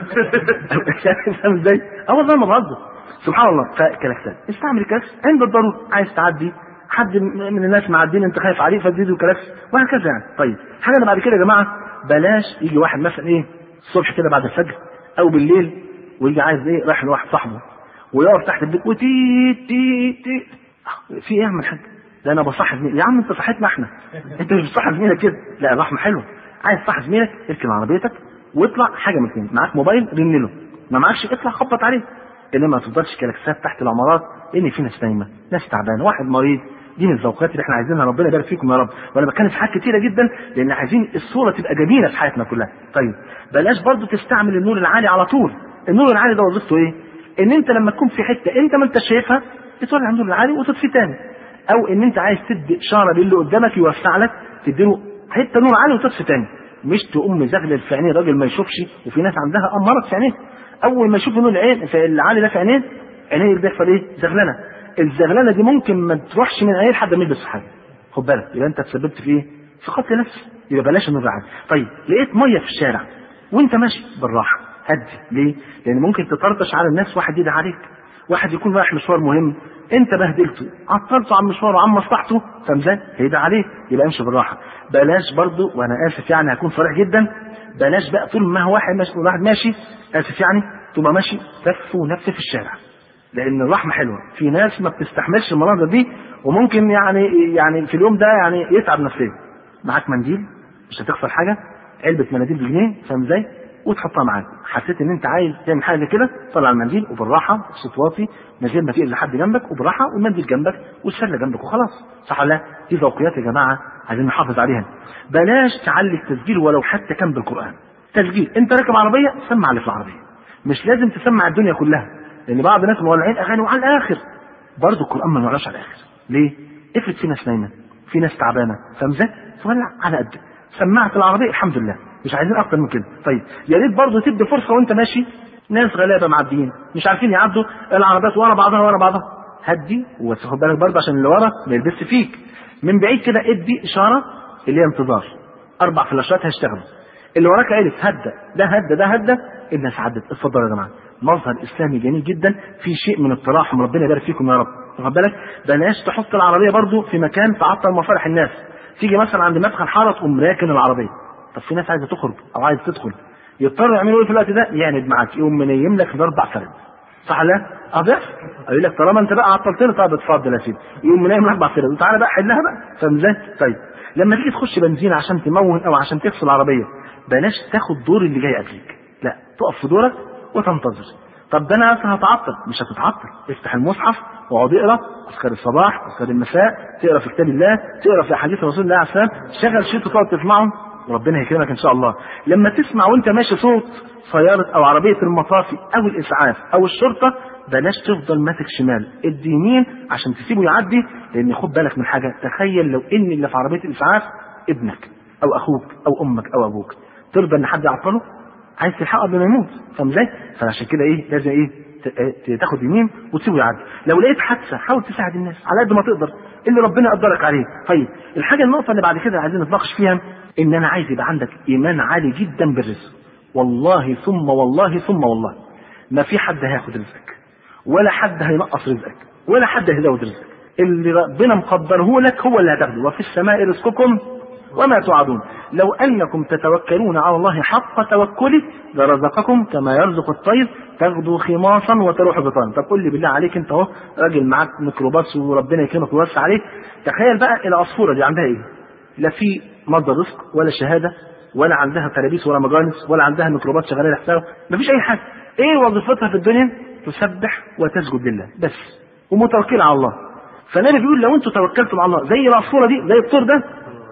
فاهم ازاي؟ اه والله ما بهزر. سبحان الله. فكلاكسات استعمل الكلاكس عند الضروره، عايز تعدي حد من الناس معدين انت خايف عليه فتزيده كلاكس وهكذا يعني. طيب حاجه اللي بعد كده يا جماعه، بلاش يجي واحد مثلا ايه الصبح كده بعد الفجر او بالليل ويجي عايز ايه رايح لواحد صاحبه ويقف تحت البيت وتي تي تي في ايه يا عم الحاج؟ ده انا بصحي زميلي. يا عم انت صحيتنا احنا، انت مش بتصحي زميلك كده. لا الرحمه حلوه. عايز تصحي زميلك اركن عربيتك واطلع حاجه من الاثنين، معاك موبايل رن له، ما معكش اطلع خبط عليه. انما ما تفضلش كلاكسات تحت العمارات، لان في ناس نايمه، ناس تعبانه، واحد مريض. دي من الذوقات اللي احنا عايزينها، ربنا يبارك فيكم يا رب. وانا بتكلم في حاجات كتيره جدا لان عايزين الصوره تبقى جميله في حياتنا كلها. طيب بلاش برضو تستعمل النور العالي على طول. النور العالي ده وظيفته ايه؟ ان انت لما تكون في حته انت ما انت شايفها تولع النور العالي وتطفي تاني، او ان انت عايز تدي اشاره للي قدامك يوسع لك تديله حته نور عالي وتطفي تاني، مش تقوم مزغلل في عينيه الراجل ما يشوفش. وفي ناس عندها امراض في عينيه، اول ما يشوف النور العين العالي ده في عينيه عينيه بيحصل ايه؟ زغلله. الزغلله دي ممكن ما تروحش من عينيه لحد ما يلبس حاجه. خد بالك يبقى انت تسببت في ايه؟ في قتل نفس. يبقى بلاش النور العالي. طيب لقيت ميه في الشارع وانت ماشي بالراحه هدي. ليه؟ لان ممكن تطرطش على الناس، واحد يدعي عليك، واحد يكون رايح مشوار مهم انت بهدلته عطلته عن مشواره وعن مصلحته، فمزاج هيدعي عليك. يبقى امشي بالراحه. بلاش برضو، وانا اسف يعني هكون صريح جدا، بلاش بقى طول ما هو واحد ماشي واحد ماشي اسف يعني تبقى ماشي تف ونفس في الشارع، لان الرحمه حلوه. في ناس ما بتستحملش المناظر دي وممكن يعني يعني في اليوم ده يعني يتعب نفسيا. معاك منديل مش هتخسر حاجه، علبه مناديل بجنيه، فاهم ازاي؟ وتحطها معاك. حسيت ان انت عايز تعمل حاجه كده طلع المنديل وبالراحه بصوت واطي من غير ما تقل لحد جنبك، وبالراحه والمنديل جنبك والسله جنبك وخلاص. صح ولا لا؟ دي ذوقيات يا جماعه عايزين نحافظ عليها. بلاش تعلي التسجيل ولو حتى كان بالقران. تسجيل انت راكب عربيه سمع اللي في العربيه، مش لازم تسمع الدنيا كلها، لان بعض الناس مولعين اغاني وعلى الاخر. برضه القران ما نولعش على الاخر. ليه؟ افرض في ناس نايمه، في ناس تعبانه، فمزاج تولع على قد سماعه العربيه الحمد لله، مش عايزين اكتر من كده. طيب يا ريت برضه تدي فرصه وانت ماشي، ناس غلابه معديين مش عارفين يعدوا العربيات ورا بعضها ورا بعضها، هدي وتاخد بالك برضه عشان اللي ورا ما يلبسش فيك. من بعيد كده ادي اشاره اللي هي انتظار، اربع فلاشات هيشتغلوا، اللي وراك عرف هدى ده هدى ده هدى، الناس عدت. اتفضلوا يا جماعه، مظهر اسلامي جميل جدا، في شيء من التراحم، ربنا يبارك فيكم يا رب. واخد بالك؟ بلاش تحط العربيه برضه في مكان تعطل مصالح الناس. تيجي مثلا عند مدخل حاره تقوم راكن العربيه، طب في ناس عايزه تخرج او عايزه تدخل، يضطروا يعملوا ايه في الوقت ده؟ يعند معاك، يقوم منيم لك الاربع فرد. صح لا؟ اه بيحصل. يقول لك طالما انت بقى عطلتني طب اتفضل يا سيدي، يقوم منيم الاربع فرد وتعالى بقى حلها بقى، فاهم ازاي؟ طيب لما تيجي تخش بنزين عشان تمون او عشان تغسل العربيه، بلاش تاخد دور اللي جاي قبلك، لا تقف في دورك وتنتظر. طب ده انا اصلا هتعطل، مش هتتعطل، افتح المصحف واقعد اقرا اذكار الصباح اذكار المساء، تقرا في كتاب الله، تقرا في احاديث رسول الله عليه الصلاه والسلام، شغل شيء تقعد تسمعه وربنا يكرمك ان شاء الله. لما تسمع وانت ماشي صوت سياره او عربيه المطافي او الاسعاف او الشرطه، بلاش تفضل ماسك شمال، ادي يمين عشان تسيبه يعدي، لان خد بالك من حاجه، تخيل لو ان اللي في عربيه الاسعاف ابنك او اخوك او امك او ابوك، ترضى ان حد يعطله؟ عايز تلحقه قبل ما يموت، فاهم ازاي؟ فعشان كده ايه لازم ايه تاخد يمين وتسيبه يعدي. لو لقيت حادثه حاول تساعد الناس على قد ما تقدر اللي ربنا يقدرك عليه. طيب الحاجه النقطه اللي بعد كده عايزين نتناقش فيها، ان انا عايز يبقى عندك ايمان عالي جدا بالرزق. والله ثم والله ثم والله ما في حد هياخد رزقك، ولا حد هينقص رزقك، ولا حد هيزود رزقك. اللي ربنا مقدره لك هو اللي هتاخده. وفي السماء رزقكم وما توعدون. لو انكم تتوكلون على الله حق توكله لرزقكم كما يرزق الطير تغدو خماصا وتروح بطانا. طب قول لي بالله عليك، انت اهو راجل معاك ميكروباص وربنا يكرمك ويوسع عليك، تخيل بقى العصفوره دي عندها ايه؟ لا في مصدر رزق ولا شهاده ولا عندها كرابيس ولا مجانس ولا عندها ميكروبات شغاله لحسابها، مفيش اي حاجه. ايه وظيفتها في الدنيا؟ تسبح وتسجد لله بس، ومتوكله على الله. فالنبي بيقول لو انتم توكلتم على الله زي العصفوره دي زي الطير ده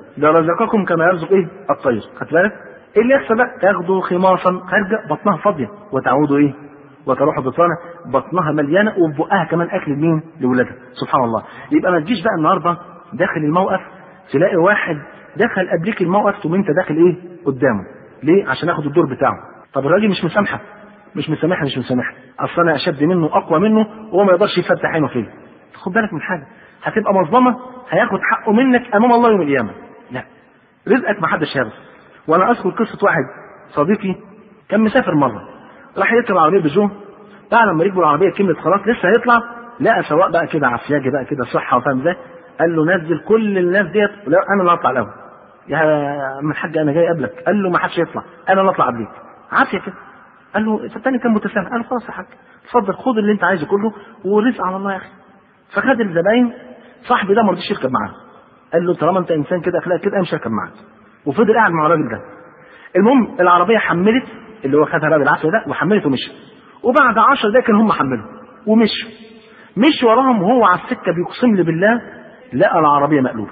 لرزقكم كما يرزق ايه؟ الطير. خدت بالك؟ ايه اللي يحصل بقى؟ تاخدوا خماصا، خارجه بطنها فاضيه، وتعودوا ايه؟ وتروحوا بطانه بطنها مليانه وبقها كمان اكل لمين؟ لاولادها. سبحان الله. يبقى ما تجيش بقى النهارده داخل الموقف تلاقي واحد دخل قبليك الموقف ثم انت داخل ايه؟ قدامه. ليه؟ عشان ياخد الدور بتاعه. طب الراجل مش مسامحه، مش مسامحها مش مسامحها، اصل انا اشد منه اقوى منه وهو ما يقدرش يفتح عينه فيا. خد بالك من حاجه، هتبقى مظلمه هياخد حقه منك امام الله يوم القيامه. لا، رزقك ما حدش يعرف. وانا اذكر قصه واحد صديقي كان مسافر مره، راح يركب عربيه بيجو، بعد لما ركبوا العربيه كملت خلاص لسه هيطلع، لقى سواق بقى كده عفياجي بقى كده صحه وفاهم ازاي، قال له نزل كل الناس ديت، لا انا اللي هطلع الاول. يا عم الحاج انا جاي قبلك. قال له ما حدش يطلع، انا اللي اطلع قبليك. عافيه كده. قال له الثاني كان متسامح، قال له خلاص يا حاج اتفضل خد اللي انت عايزه كله والرزق على الله يا اخي. فخد الزباين، صاحبي ده ما رضيش يركب معاه، قال له طالما انت انسان كده اخلاق كده مش هركب معاك، وفضل قاعد مع الراجل ده. المهم العربيه حملت اللي هو خدها بقى بالعافيه ده وحملت ومشي، وبعد عشر دقايق كانوا هم حملوا ومشوا، مشي وراهم وهو على السكه بيقسم لي بالله لقى العربيه مقلوبه.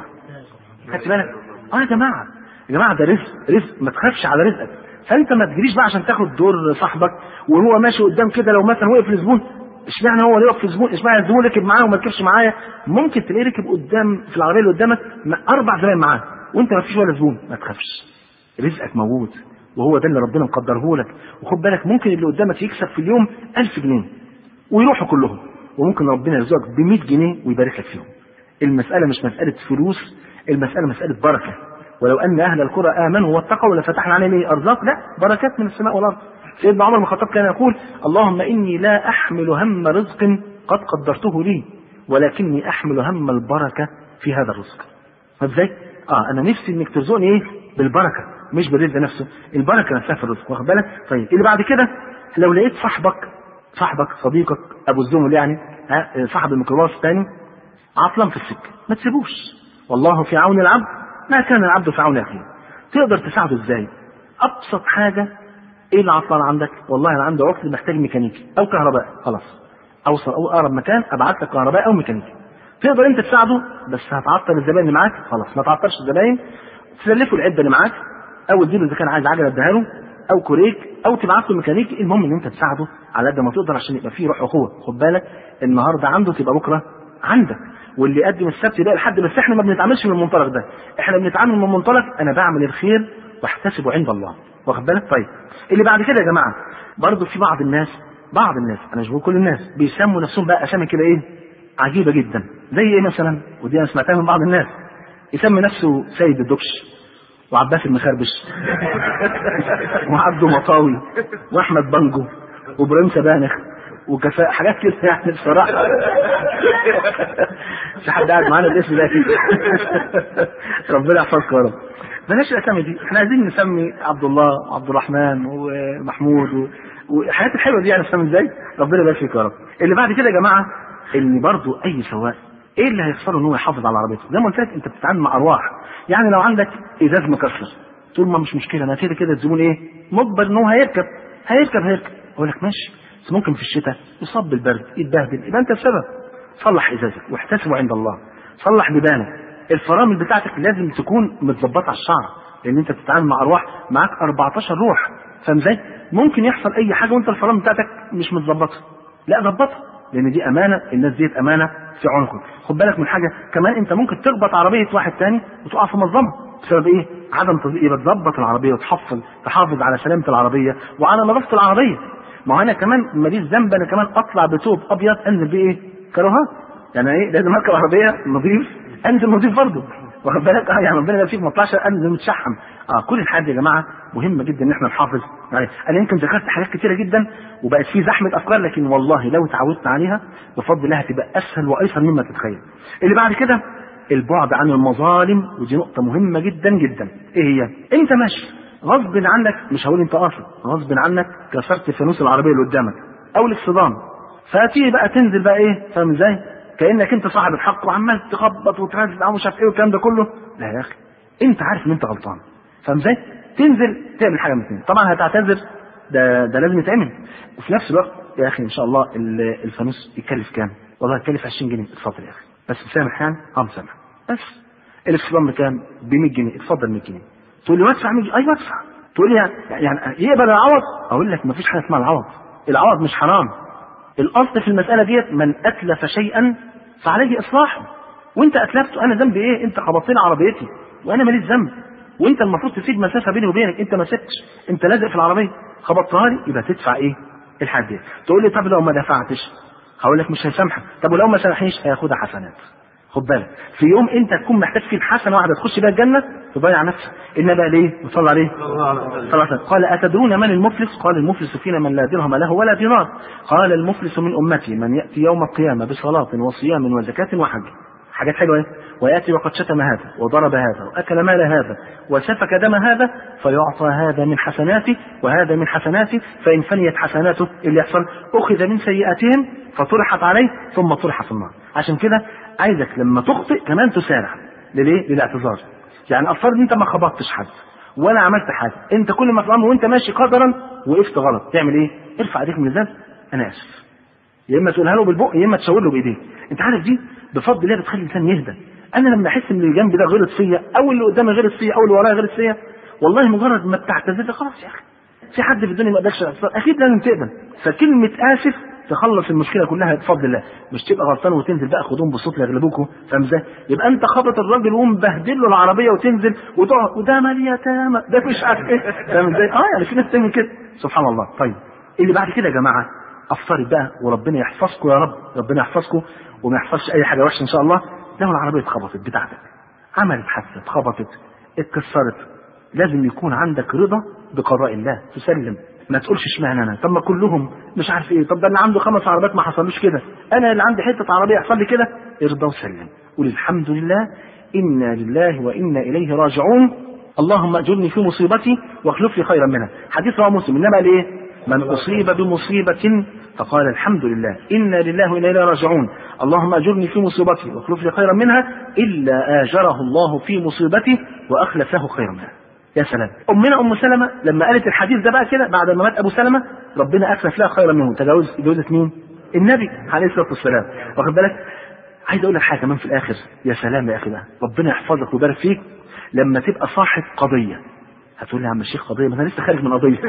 خدت بالك؟ اه يا جماعه يا جماعه ده رزق، رزق ما تخافش على رزقك. فانت ما تجريش بقى عشان تاخد دور صاحبك وهو ماشي قدام كده، لو مثلا وقف الزبون اشمعنى هو اللي يقف في الزبون، اشمعنى الزبون ركب معاه وما ركبش معايا. ممكن تلاقيه ركب قدام في العربيه اللي قدامك اربع زباين معاه وانت ما فيش ولا زبون. ما تخافش، رزقك موجود وهو ده اللي ربنا مقدره لك. وخد بالك ممكن اللي قدامك يكسب في اليوم ألف جنيه ويروحوا كلهم، وممكن ربنا يرزقك ب مية جنيه ويبارك لك فيهم. المساله مش مساله فلوس، المساله مساله بركه. ولو ان اهل القرى امنوا واتقوا لفتحنا عليهم ايه ارزاق، لا بركات من السماء والارض. سيدنا عمر بن الخطاب كان يقول اللهم اني لا احمل هم رزق قد قدرته لي ولكني احمل هم البركه في هذا الرزق. فازاي؟ اه انا نفسي انك ترزقني ايه؟ بالبركه مش بالرزق نفسه، البركه نفسها في الرزق. واخد بالك؟ طيب اللي بعد كده لو لقيت صاحبك صاحبك صديقك ابو الزمل يعني ها صاحب الميكروباص الثاني عطلان في السكه، ما تسيبوش. والله في عون العبد ما كان العبد في عون اخيه. تقدر تساعده ازاي؟ ابسط حاجه، ايه اللي عطلان عندك؟ والله انا عندي عطل محتاج ميكانيكي او كهرباء، خلاص اوصل او اقرب مكان ابعت لك كهرباء او ميكانيكي. تقدر انت تساعده بس هتعطل الزباين اللي معاك، خلاص ما تعطلش الزباين، تسلفه العده اللي معاك او تديله اذا كان عايز عجله اديها له او كوريك او تبعت له ميكانيكي. المهم ان انت تساعده على قد ما تقدر عشان يبقى فيه روح اخوه. خد بالك النهارده عنده تبقى بكره عندك، واللي يقدم السبت يلاقي الحد. بس احنا ما بنتعاملش من المنطلق ده، احنا بنتعامل من منطلق انا بعمل الخير واحتسبه عند الله. واخد بالك؟ طيب اللي بعد كده يا جماعه برضه في بعض الناس بعض الناس انا مش بقول كل الناس بيسموا نفسهم بقى اسامي كده ايه عجيبه جدا. زي ايه مثلا؟ ودي انا سمعتها من بعض الناس، يسمي نفسه سيد الدكش وعباس المخربش وعبده مطاوي واحمد بنجو وابراهيم سبانخ وكفاء حاجات كده يعني بصراحه. في حد قاعد معانا الاسم ده كده. ربنا يحفظك يا رب. بلاش الاسامي دي، احنا عايزين نسمي عبد الله وعبد الرحمن ومحمود و... والحاجات الحلوه دي يعني نسمي ازاي؟ ربنا يبارك فيك يا رب. اللي بعد كده يا جماعه ان برضو اي سواق ايه اللي هيحصله ان هو يحافظ على عربيته؟ زي ما قلت لك انت بتتعامل مع ارواح. يعني لو عندك ازاز مكسر طول ما مش مشكله، انا كده كده الزبون ايه مجبر ان هو هيركب هيركب هيركب اقول لك ماشي، بس ممكن في الشتاء يصاب بالبرد يتبهدل، يبقى انت السبب. صلح ازازك واحتسبه عند الله، صلح بيبانك. الفرامل بتاعتك لازم تكون متظبطه على الشعر، لان انت بتتعامل مع ارواح، معاك أربعتاشر روح. فاهم ازاي؟ ممكن يحصل اي حاجه وانت الفرامل بتاعتك مش متظبطه، لا ظبطها، لان دي امانه، الناس ديت امانه في عنقك. خد بالك من حاجه كمان، انت ممكن تخبط عربيه واحد تاني وتقع في مظلمه بسبب ايه؟ عدم تظبيط. يبقى تظبط العربيه وتحفظ تحافظ على سلامه العربيه وعلى نظافه العربيه. ما انا كمان ماليش ذنب انا كمان اطلع بثوب ابيض انزل بيه ايه؟ كراهات. يعني ايه؟ لازم اركب عربيه نظيف انزل نظيف برضه. واخد بالك؟ اه يعني ربنا يبارك فيك ما اطلعش انزل متشحم. اه كل الحاجات دي يا جماعه مهمه جدا ان احنا نحافظ يعني. انا يمكن ذكرت حاجات كتيره جدا وبقت في زحمه افكار، لكن والله لو تعودنا عليها بفضل الله هتبقى اسهل وايسر مما تتخيل. اللي بعد كده البعد عن المظالم، ودي نقطه مهمه جدا جدا. ايه هي؟ انت ماشي غصب عنك، مش هقول انت قاصد، غصب عنك كسرت فانوس العربيه اللي قدامك او الاكسدام، فتيجي بقى تنزل بقى ايه؟ فاهم ازاي؟ كانك انت صاحب الحق وعمال تخبط وتنزل او مش عارف ايه والكلام ده كله. لا يا اخي انت عارف ان انت غلطان، فاهم ازاي؟ تنزل تعمل حاجه من الاثنين. طبعا هتعتذر، ده ده لازم يتعمل، وفي نفس الوقت يا اخي ان شاء الله الفانوس يكلف كام؟ والله يكلف عشرين جنيه، اتفضل يا اخي بس مسامح يعني؟ اه مسامح بس. الاكسدام بكام؟ ب مية جنيه، اتفضل مية جنيه. تقول لي وادفع مية جنيه، ايوه ادفع. تقول لي يعني, يعني يقبل العوض؟ اقول لك مفيش حاجه اسمها العوض، العوض مش حرام. الاصل في المساله ديت من اتلف شيئا فعليه اصلاحه. وانت اتلفته، انا ذنبي ايه؟ انت خبطت لي عربيتي وانا ماليش ذنب، وانت المفروض تسيب مسافه بيني وبينك، انت ما سبتش، انت لازق في العربيه خبطتها لي، يبقى تدفع ايه؟ الحاجه دي. تقول لي طب لو ما دفعتش؟ هقول لك مش هيسامحك. طب ولو ما سامحنيش؟ هياخدها حسنات. خد بالك في يوم انت تكون محتاج فيه الحسنه واحده تخش بيها الجنه تضيع نفسك. إن بقى ليه؟ وصلى عليه صلى الله عليه وسلم. قال أتدرون من المفلس؟ قال المفلس فينا من لا درهم له ولا دينار. قال المفلس من أمتي من يأتي يوم القيامة بصلاة وصيام وزكاة وحج. حاجات حلوة. ويأتي وقد شتم هذا وضرب هذا وأكل مال هذا وسفك دم هذا فيعطى هذا من حسناته وهذا من حسناته، فإن فنيت حسناته اللي يحصل أخذ من سيئاتهم فطرحت عليه ثم طرح في النار. عشان كده عايزك لما تخطئ كمان تسارع لليه؟ للاعتذار. يعني افترض ان انت ما خبطتش حد ولا عملت حاجه، انت كل ما في الامر وانت ماشي قدرا وقفت غلط، تعمل ايه؟ ارفع ايديك من الذنب، انا اسف. يا اما تقولها له بالبق يا اما تشاور له بايديك. انت عارف دي بفضل الله بتخلي الانسان يهدى. انا لما احس ان اللي جنبي ده غلط فيا او اللي قدامي غلط فيا او اللي ورايا غلط فيا، والله مجرد ما بتعتذر خلاص يا اخي، في حد في الدنيا ما قدرش يعتذر، اكيد لازم تقبل. فكلمه اسف تخلص المشكله كلها بفضل الله، مش تبقى غلطان وتنزل بقى خدوهم بصوت يغلبوكوا، فاهم ازاي؟ يبقى انت خبط الراجل ومبهدل له العربيه وتنزل وتقعد وده مال يتامى ده مش عارف ايه، فاهم ازاي؟ اه يعني في ناس تعمل كده سبحان الله. طيب اللي بعد كده يا جماعه افترض بقى وربنا يحفظكم يا رب، ربنا يحفظكم وما يحفظش اي حاجه وحشه ان شاء الله. لو العربيه اتخبطت بتاعتك، عملت حادثه اتخبطت اتكسرت، لازم يكون عندك رضا بقضاء الله، تسلم. ما تقولش اشمعنى انا، طب ما كلهم مش عارف ايه، طب ده اللي عنده خمس عربيات ما حصلوش كده، انا اللي عندي حته عربيه يحصل لي كده. ارضى وسلم، قول الحمد لله انا لله وانا اليه راجعون، اللهم اجرني في مصيبتي واخلف لي خيرا منها. حديث رواه مسلم. انما ليه؟ من اصيب بمصيبه فقال الحمد لله انا لله وانا اليه راجعون اللهم اجرني في مصيبتي واخلف لي خيرا منها الا اجره الله في مصيبته واخلف له خيرا منها. يا سلام. امنا ام سلمة لما قالت الحديث ده بقى كده بعد ما مات ابو سلمة ربنا اخلف لها خيرا منه، تجاوز جوزت مين؟ النبي عليه الصلاه والسلام. واخد بالك؟ عايز اقول لك حاجه كمان في الاخر. يا سلام يا اخي بقى، ربنا يحفظك ويبارك فيك لما تبقى صاحب قضيه. هتقول لي يا عم الشيخ قضيه؟ ما انا لسه خارج من قضيه.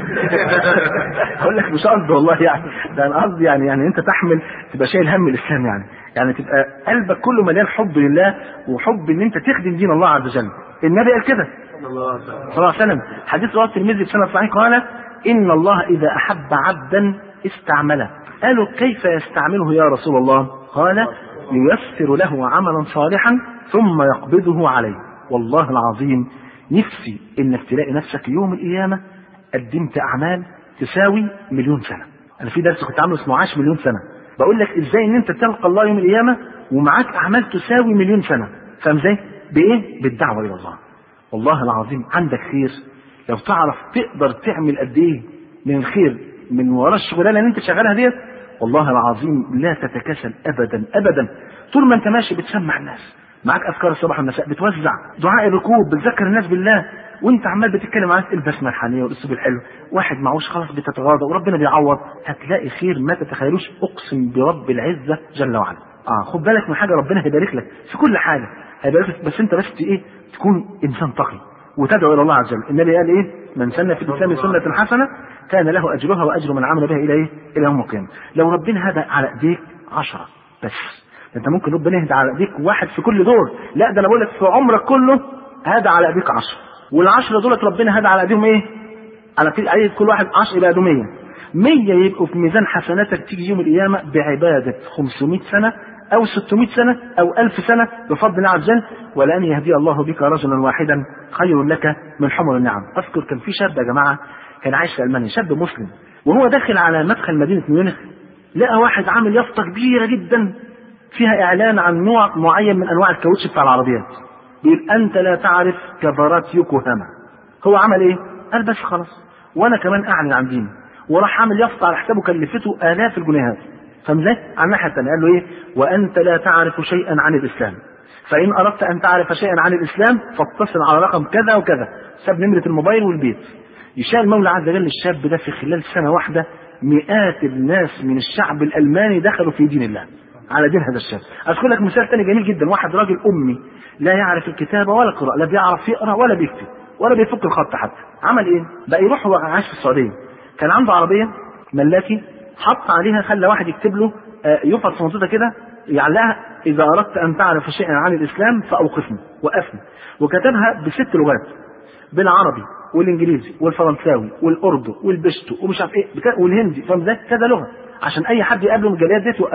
اقول لك مش قصدي والله، يعني ده انا قصدي يعني يعني انت تحمل تبقى شايل هم الاسلام، يعني يعني تبقى قلبك كله مليان حب لله وحب ان انت تخدم دين الله عز وجل. النبي قال كده صلى الله عليه وسلم. حديث رواه الترمذي بسند صحيح قال ان الله اذا احب عبدا استعمله. قالوا كيف يستعمله يا رسول الله؟ قال ييسر له عملا صالحا ثم يقبضه عليه. والله العظيم نفسي انك تلاقي نفسك يوم القيامه قدمت اعمال تساوي مليون سنه. انا في درس كنت عامله اسمه عاش مليون سنه، بقول لك ازاي ان انت تلقى الله يوم القيامه ومعاك اعمال تساوي مليون سنه. فاهم ازاي؟ بايه؟ بالدعوه الى الله. والله العظيم عندك خير لو تعرف تقدر تعمل قد ايه من الخير من وراء الشغلانه اللي انت شغالها ديت، والله العظيم لا تتكاسل ابدا ابدا. طول ما انت ماشي بتسمع الناس، معاك اذكار الصباح والمساء، بتوزع دعاء الركوب، بتذكر الناس بالله، وانت عمال بتتكلم عن البسمه الحنيه والاسلوب الحلو، واحد معوش خلاص بتتغاضى وربنا بيعوض، هتلاقي خير ما تتخيلوش، اقسم برب العزه جل وعلا. اه خد بالك من حاجه، ربنا هيبارك لك في كل حاجه، هيبارك لك، بس انت بس ايه؟ تكون انسان تقي وتدعو الى الله عز وجل. النبي قال ايه؟ من سن في الاسلام سنه حسنه كان له اجرها واجر من عمل بها الى ايه؟ الى يوم القيامه. لو ربنا هدى على ايديك عشرة بس، انت ممكن ربنا يهدى على ايديك واحد في كل دور، لا ده انا بقول لك في عمرك كله هدى على ايديك عشرة، والعشرة دولت ربنا هدى على ايديهم ايه؟ على ايد كل واحد عشرة يبقى مية. مية يبقوا في ميزان حسناتك تيجي يوم القيامه بعباده خمسمائة سنه او ستمائة سنه او ألف سنه بفضل الله عز وجل. ولان يهدي الله بك رجلا واحدا خير لك من حمر النعم. اذكر كان في شاب يا جماعه كان عايش في المانيا، شاب مسلم، وهو داخل على مدخل مدينه ميونخ لقى واحد عامل يافطه كبيره جدا فيها اعلان عن نوع معين من انواع الكاوتش بتاع العربيات، بيقول انت لا تعرف كبارات يوكوهاما. هو عمل ايه؟ قال بس خلاص وانا كمان اعلن عن ديني، وراح عامل يافطه على حسابه كلفته الاف الجنيهات. فمزاج على الناحيه الثانيه قال له ايه؟ وانت لا تعرف شيئا عن الاسلام، فان اردت ان تعرف شيئا عن الاسلام فاتصل على رقم كذا وكذا. ساب نمره الموبايل والبيت. يشاء المولى عز وجل الشاب ده في خلال سنه واحده مئات الناس من الشعب الالماني دخلوا في دين الله على دين هذا الشاب. اذكر لك مثال ثاني جميل جدا. واحد راجل امي لا يعرف الكتابه ولا القراءه، لا بيعرف يقرا ولا بيكتب ولا بيفك الخط حتى. عمل ايه؟ بقى يروح هو عايش في السعوديه، كان عنده عربيه ملاكي حط عليها خلى واحد يكتب له يفط صنطوطه كده يعلقها اذا اردت ان تعرف شيئا عن الاسلام فاوقفني، وقفني. وكتبها بست لغات، بالعربي والانجليزي والفرنساوي والاردو والبشتو ومش عارف ايه والهندي، فاهم ازاي؟ كذا لغه عشان اي حد يقابله من الجاليات دي توقفه.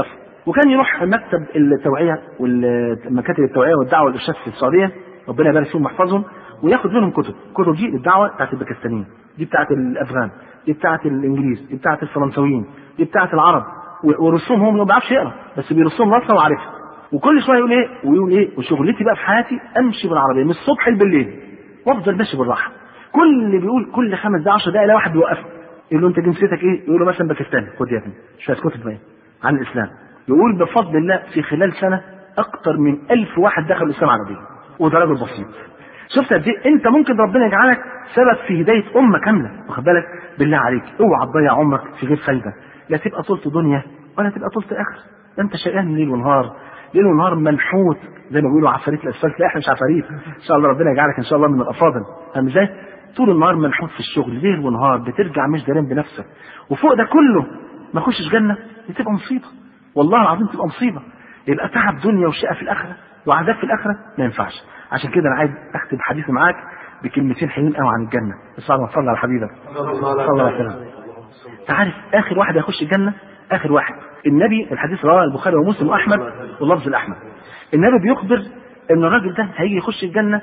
وكان يروح مكتب التوعيه والمكاتب التوعيه والدعوه والارشاد في السعوديه، ربنا يبارك فيهم ويحفظهم، وياخد منهم كتب، كتب دي للدعوه بتاعت الباكستانيين، دي بتاعت الافغان، دي بتاعت الانجليز، دي بتاعت الفرنسويين، دي بتاعت العرب، ورسومهم ما بيعرفش يقرا بس بيرسوم راسها وعارفها. وكل شويه يقول ايه ويقول ايه وشغلتي بقى في حياتي امشي بالعربيه من الصبح بالليل وافضل ماشي بالراحه. كل اللي بيقول كل خمس دقائق عشر دقائق لا واحد بيوقفه يقول له انت جنسيتك ايه؟ يقول له مثلا باكستاني، خد يا ابني شويه كتب بقى عن الاسلام. يقول بفضل الله في خلال سنه اكثر من ألف واحد دخل الاسلام على دين، وده راجل بسيط. شفت قد ايه انت ممكن ربنا يجعلك سبب في هدايه امه كامله، واخد بالك؟ بالله عليك اوعى تضيع عمرك في غير فايده، لا تبقى طولت دنيا ولا تبقى طولت اخر. انت شقيان ليل ونهار، ليل ونهار منحوت زي ما بيقولوا عفاريت الاسفلت. لا احنا مش عفاريت، ان شاء الله ربنا يجعلك ان شاء الله من الافاضل. فاهم ازاي؟ طول النهار منحوت في الشغل ليل ونهار، بترجع مش دارين بنفسك، وفوق ده كله ما اخشش جنه، دي تبقى مصيبه، والله العظيم تبقى مصيبه. يبقى تعب دنيا وشقه في الاخره وعذاب في الاخره ما ينفعش. عشان كده انا عايز اختم حديثي معاك بكلمتين حلوين قوي عن الجنه، بس بعد ما تصلي على حبيبك صلى الله عليه وسلم. تعرف اخر واحد هيخش الجنه؟ اخر واحد النبي، الحديث رواه البخاري ومسلم واحمد واللفظ الاحمد. النبي بيخبر ان الراجل ده هيجي يخش الجنه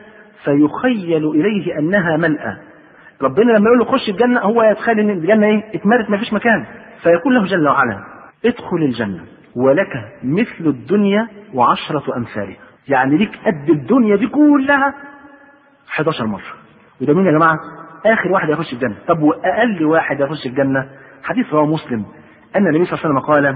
فيخيل اليه انها ملأى. ربنا لما يقول له خش الجنه هو يتخيل ان الجنه ايه؟ اتملت ما فيش مكان، فيقول له جل وعلا ادخل الجنه ولك مثل الدنيا وعشرة امثالها. يعني ليك قد الدنيا دي كلها حداشر مرة. وده مين يا جماعه؟ اخر واحد يخش الجنه. طب واقل واحد يخش الجنه؟ حديث رواه مسلم أن النبي صلى الله عليه وسلم قال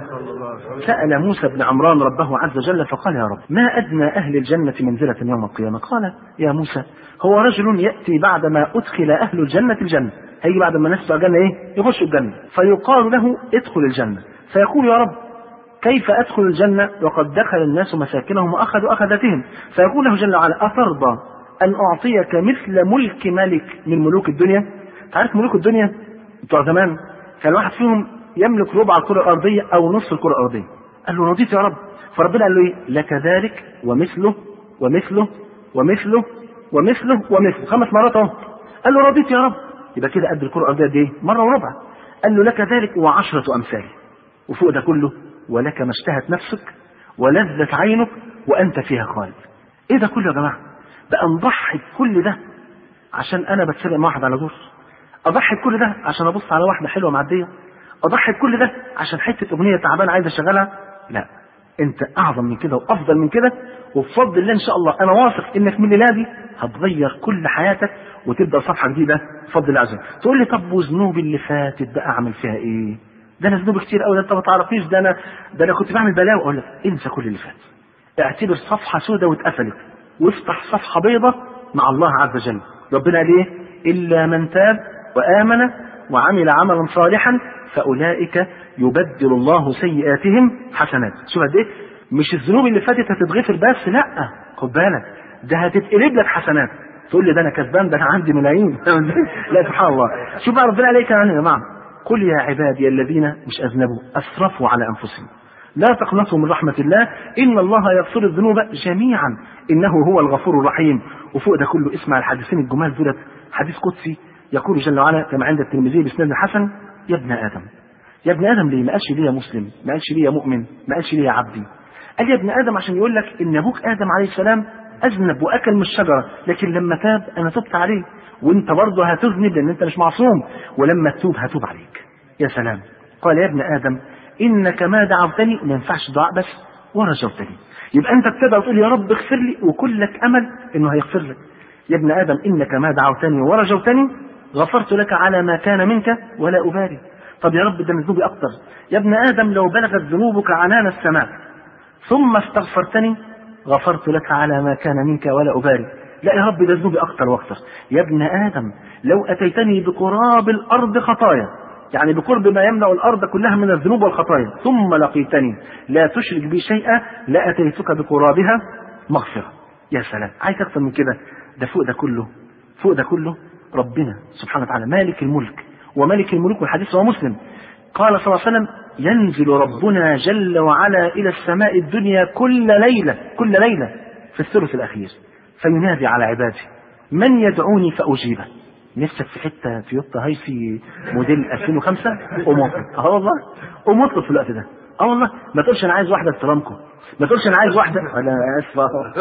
سأل موسى بن عمران ربه عز وجل فقال يا رب ما أدنى أهل الجنة منزلة يوم القيامة؟ قال يا موسى هو رجل يأتي بعدما أدخل أهل الجنة الجنة، هيجي بعد ما الناس بتوع الجنة إيه؟ يخش الجنة، فيقال له ادخل الجنة، فيقول يا رب كيف أدخل الجنة وقد دخل الناس مساكنهم وأخذوا أخذتهم؟ فيقول له جل وعلا أترضى أن أعطيك مثل ملك ملك من ملوك الدنيا؟ تعرف ملوك الدنيا بتوع زمان كان الواحد فيهم يملك ربع الكرة الأرضية أو نصف الكرة الأرضية. قال له رضيت يا رب، فربنا قال له إيه؟ لك ذلك ومثله ومثله ومثله ومثله ومثله، خمس مرات أهو. قال له رضيت يا رب، يبقى كده قد الكرة الأرضية دي مرة وربع. قال له لك ذلك وعشرة أمثال، وفوق ده كله ولك ما اشتهت نفسك ولذت عينك وأنت فيها خالد. إيه ده كله يا جماعة؟ بقى نضحي بكل ده عشان أنا بتسابق مع واحد على دور؟ أضحي بكل ده عشان أبص على واحدة حلوة معدية؟ أضحي بكل ده عشان حتة أغنية تعبانة عايز أشغلها؟ لا، أنت أعظم من كده وأفضل من كده، وبفضل الله إن شاء الله أنا واثق إنك من الليلة دي هتغير كل حياتك وتبدأ صفحة جديدة بفضل الله عز وجل. تقول لي طب وذنوبي اللي فاتت بقى أعمل فيها إيه؟ ده أنا ذنوبي كتير أوي، ده أنت ما تعرفيش، ده أنا ده أنا كنت بعمل بلاوي. أقول لك انسى كل اللي فات، اعتبر صفحة سودة واتقفلت، وافتح صفحة بيضة مع الله عز وجل. ربنا قال إيه؟ إلا من تاب وآمن وعمل عملا صالحا فأولئك يبدل الله سيئاتهم حسنات. شوف قد ايه؟ مش الذنوب اللي فاتت هتتغفر بس، لا، خد بالك ده هتتقلب لك حسنات. تقول لي ده انا كسبان، ده انا عندي ملايين. لا سبحان الله. شوف بقى ربنا عليك يا جماعه، قل يا عبادي الذين مش اذنبوا اسرفوا على انفسهم لا تقنطوا من رحمه الله ان الله يغفر الذنوب جميعا انه هو الغفور الرحيم. وفوق ده كله اسمع الحديثين الجمال دولت، حديث قدسي يقول جل وعلا كما عند الترمذي باسناد حسن يا ابن ادم. يا ابن ادم ليه؟ ما قالش ليه يا مسلم، ما قالش ليه يا مؤمن، ما قالش ليه يا عبدي، قال يا ابن ادم عشان يقول لك ان ابوك ادم عليه السلام اذنب واكل من الشجره، لكن لما تاب انا تبت عليه، وانت برضه هتذنب لان انت مش معصوم، ولما تتوب هتوب عليك. يا سلام. قال يا ابن ادم انك ما دعوتني، ما ينفعش دعاء بس، ورجوتني. يبقى انت بتدعو وتقول يا رب اغفر لي وكلك امل انه هيغفر لك. يا ابن ادم انك ما دعوتني ورجوتني غفرت لك على ما كان منك ولا ابالي. طب يا رب ده ذنوبي اكتر. يا ابن ادم لو بلغت ذنوبك عنان السماء ثم استغفرتني غفرت لك على ما كان منك ولا ابالي. لا يا رب ده ذنوبي اكتر واكتر. يا ابن ادم لو اتيتني بقراب الارض خطايا، يعني بقرب ما يملأ الارض كلها من الذنوب والخطايا، ثم لقيتني لا تشرك بي شيئا لاتيتك بقرابها مغفرة. يا سلام، عايز اكتر من كده؟ ده فوق ده كله، فوق ده كله ربنا سبحانه وتعالى مالك الملك وملك الملوك، والحديث هو مسلم قال صلى الله عليه وسلم ينزل ربنا جل وعلا إلى السماء الدنيا كل ليلة كل ليلة في الثلث الأخير فينادي على عباده من يدعوني فأجيبه. نفسك في حتة تويوتا هايسي موديل ألفين وخمسة قوم اطلب، اه والله قوم اطلب في الوقت ده، اه والله ما تقولش انا عايز واحده بترامكو، ما تقولش انا عايز واحده انا اسف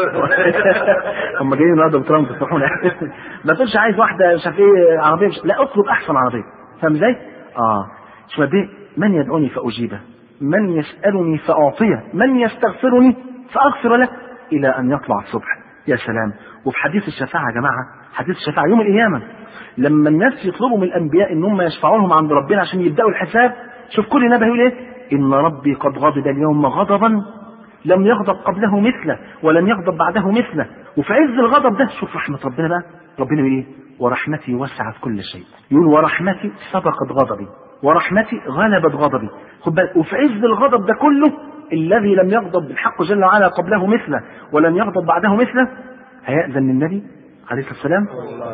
هم جايين النهارده بترامكو صحونا ما تقولش عايز واحده مش عارف ايه عربيه مش... لا اطلب احسن عربيه. فاهم ازاي؟ اه شو بدي من يدعوني فاجيبه، من يسالني فاعطيه، من يستغفرني فاغفر له الى ان يطلع الصبح. يا سلام. وفي حديث الشفاعه يا جماعه، حديث الشفاعه يوم القيامه لما الناس يطلبوا من الانبياء ان هم يشفعوا لهم عند ربنا عشان يبداوا الحساب، شوف كل نبي يقول ايه؟ ان ربي قد غضب اليوم غضبا لم يغضب قبله مثله ولم يغضب بعده مثله. وفي عز الغضب ده شوف رحمه ربنا بقى، ربنا يقول ايه؟ ورحمتي وسعت كل شيء. يقول ورحمتي سبقت غضبي ورحمتي غلبت غضبي. خد بالك وفي عز الغضب ده كله الذي لم يغضب بالحق جل وعلا قبله مثله ولم يغضب بعده مثله هيأذن للنبي عليه الصلاه والسلام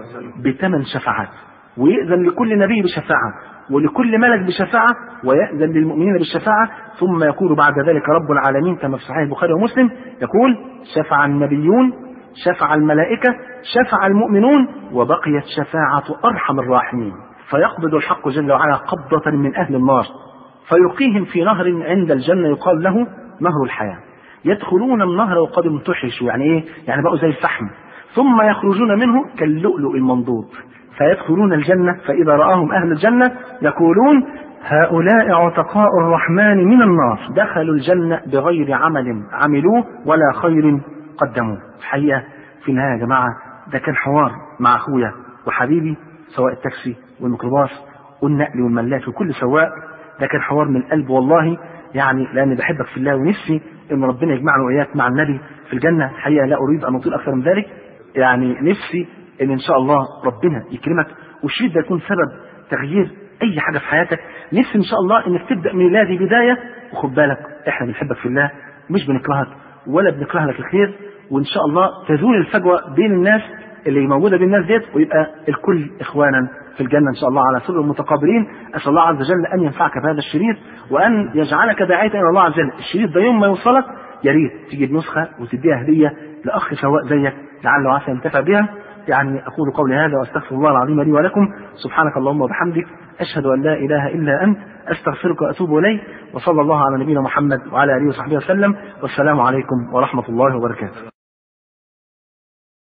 بثمان شفاعات، ويأذن لكل نبي بشفاعه ولكل ملك بشفاعه، ويأذن للمؤمنين بالشفاعه. ثم يقول بعد ذلك رب العالمين كما في صحيح البخاري ومسلم يقول شفع النبيون شفع الملائكه شفع المؤمنون وبقيت شفاعه ارحم الراحمين. فيقبض الحق جل وعلا قبضه من اهل النار فيلقيهم في نهر عند الجنه يقال له نهر الحياه. يدخلون النهر وقد امتحشوا، يعني ايه؟ يعني بقوا زي الفحم، ثم يخرجون منه كاللؤلؤ المنضود فيدخلون الجنة فإذا رآهم أهل الجنة يقولون هؤلاء عتقاء الرحمن من النار دخلوا الجنة بغير عمل عملوه ولا خير قدموه. الحقيقة في النهاية يا جماعة ده كان حوار مع أخويا وحبيبي سواء التاكسي والميكروباص والنقل والملاك وكل سواق. ده كان حوار من القلب والله، يعني لأني بحبك في الله ونفسي إن ربنا يجمعنا وإياك مع النبي في الجنة. الحقيقة لا أريد أن أطيل أكثر من ذلك، يعني نفسي ان ان شاء الله ربنا يكرمك والشريط ده يكون سبب تغيير اي حاجه في حياتك. نفسي ان شاء الله انك تبدا ميلادي بدايه، وخد بالك احنا بنحبك في الله مش بنكرهك ولا بنكره لك الخير، وان شاء الله تزول الفجوه بين الناس اللي موجوده بين الناس ديت ويبقى الكل اخوانا في الجنه ان شاء الله على سرر متقابلين. اسال الله عز وجل ان ينفعك بهذا الشريط وان يجعلك داعيه الى الله عز وجل. الشريط ده يوم ما يوصلك يا ريت تجيب نسخه وتديها هديه لاخ سواء زيك لعله عسى ينتفع بها. يعني أقول قولي هذا وأستغفر الله العظيم لي ولكم. سبحانك اللهم وبحمدك أشهد أن لا إله إلا أنت أستغفرك وأتوب إليك. وصلى الله على نبينا محمد وعلى آله وصحبه وسلم، والسلام عليكم ورحمة الله وبركاته.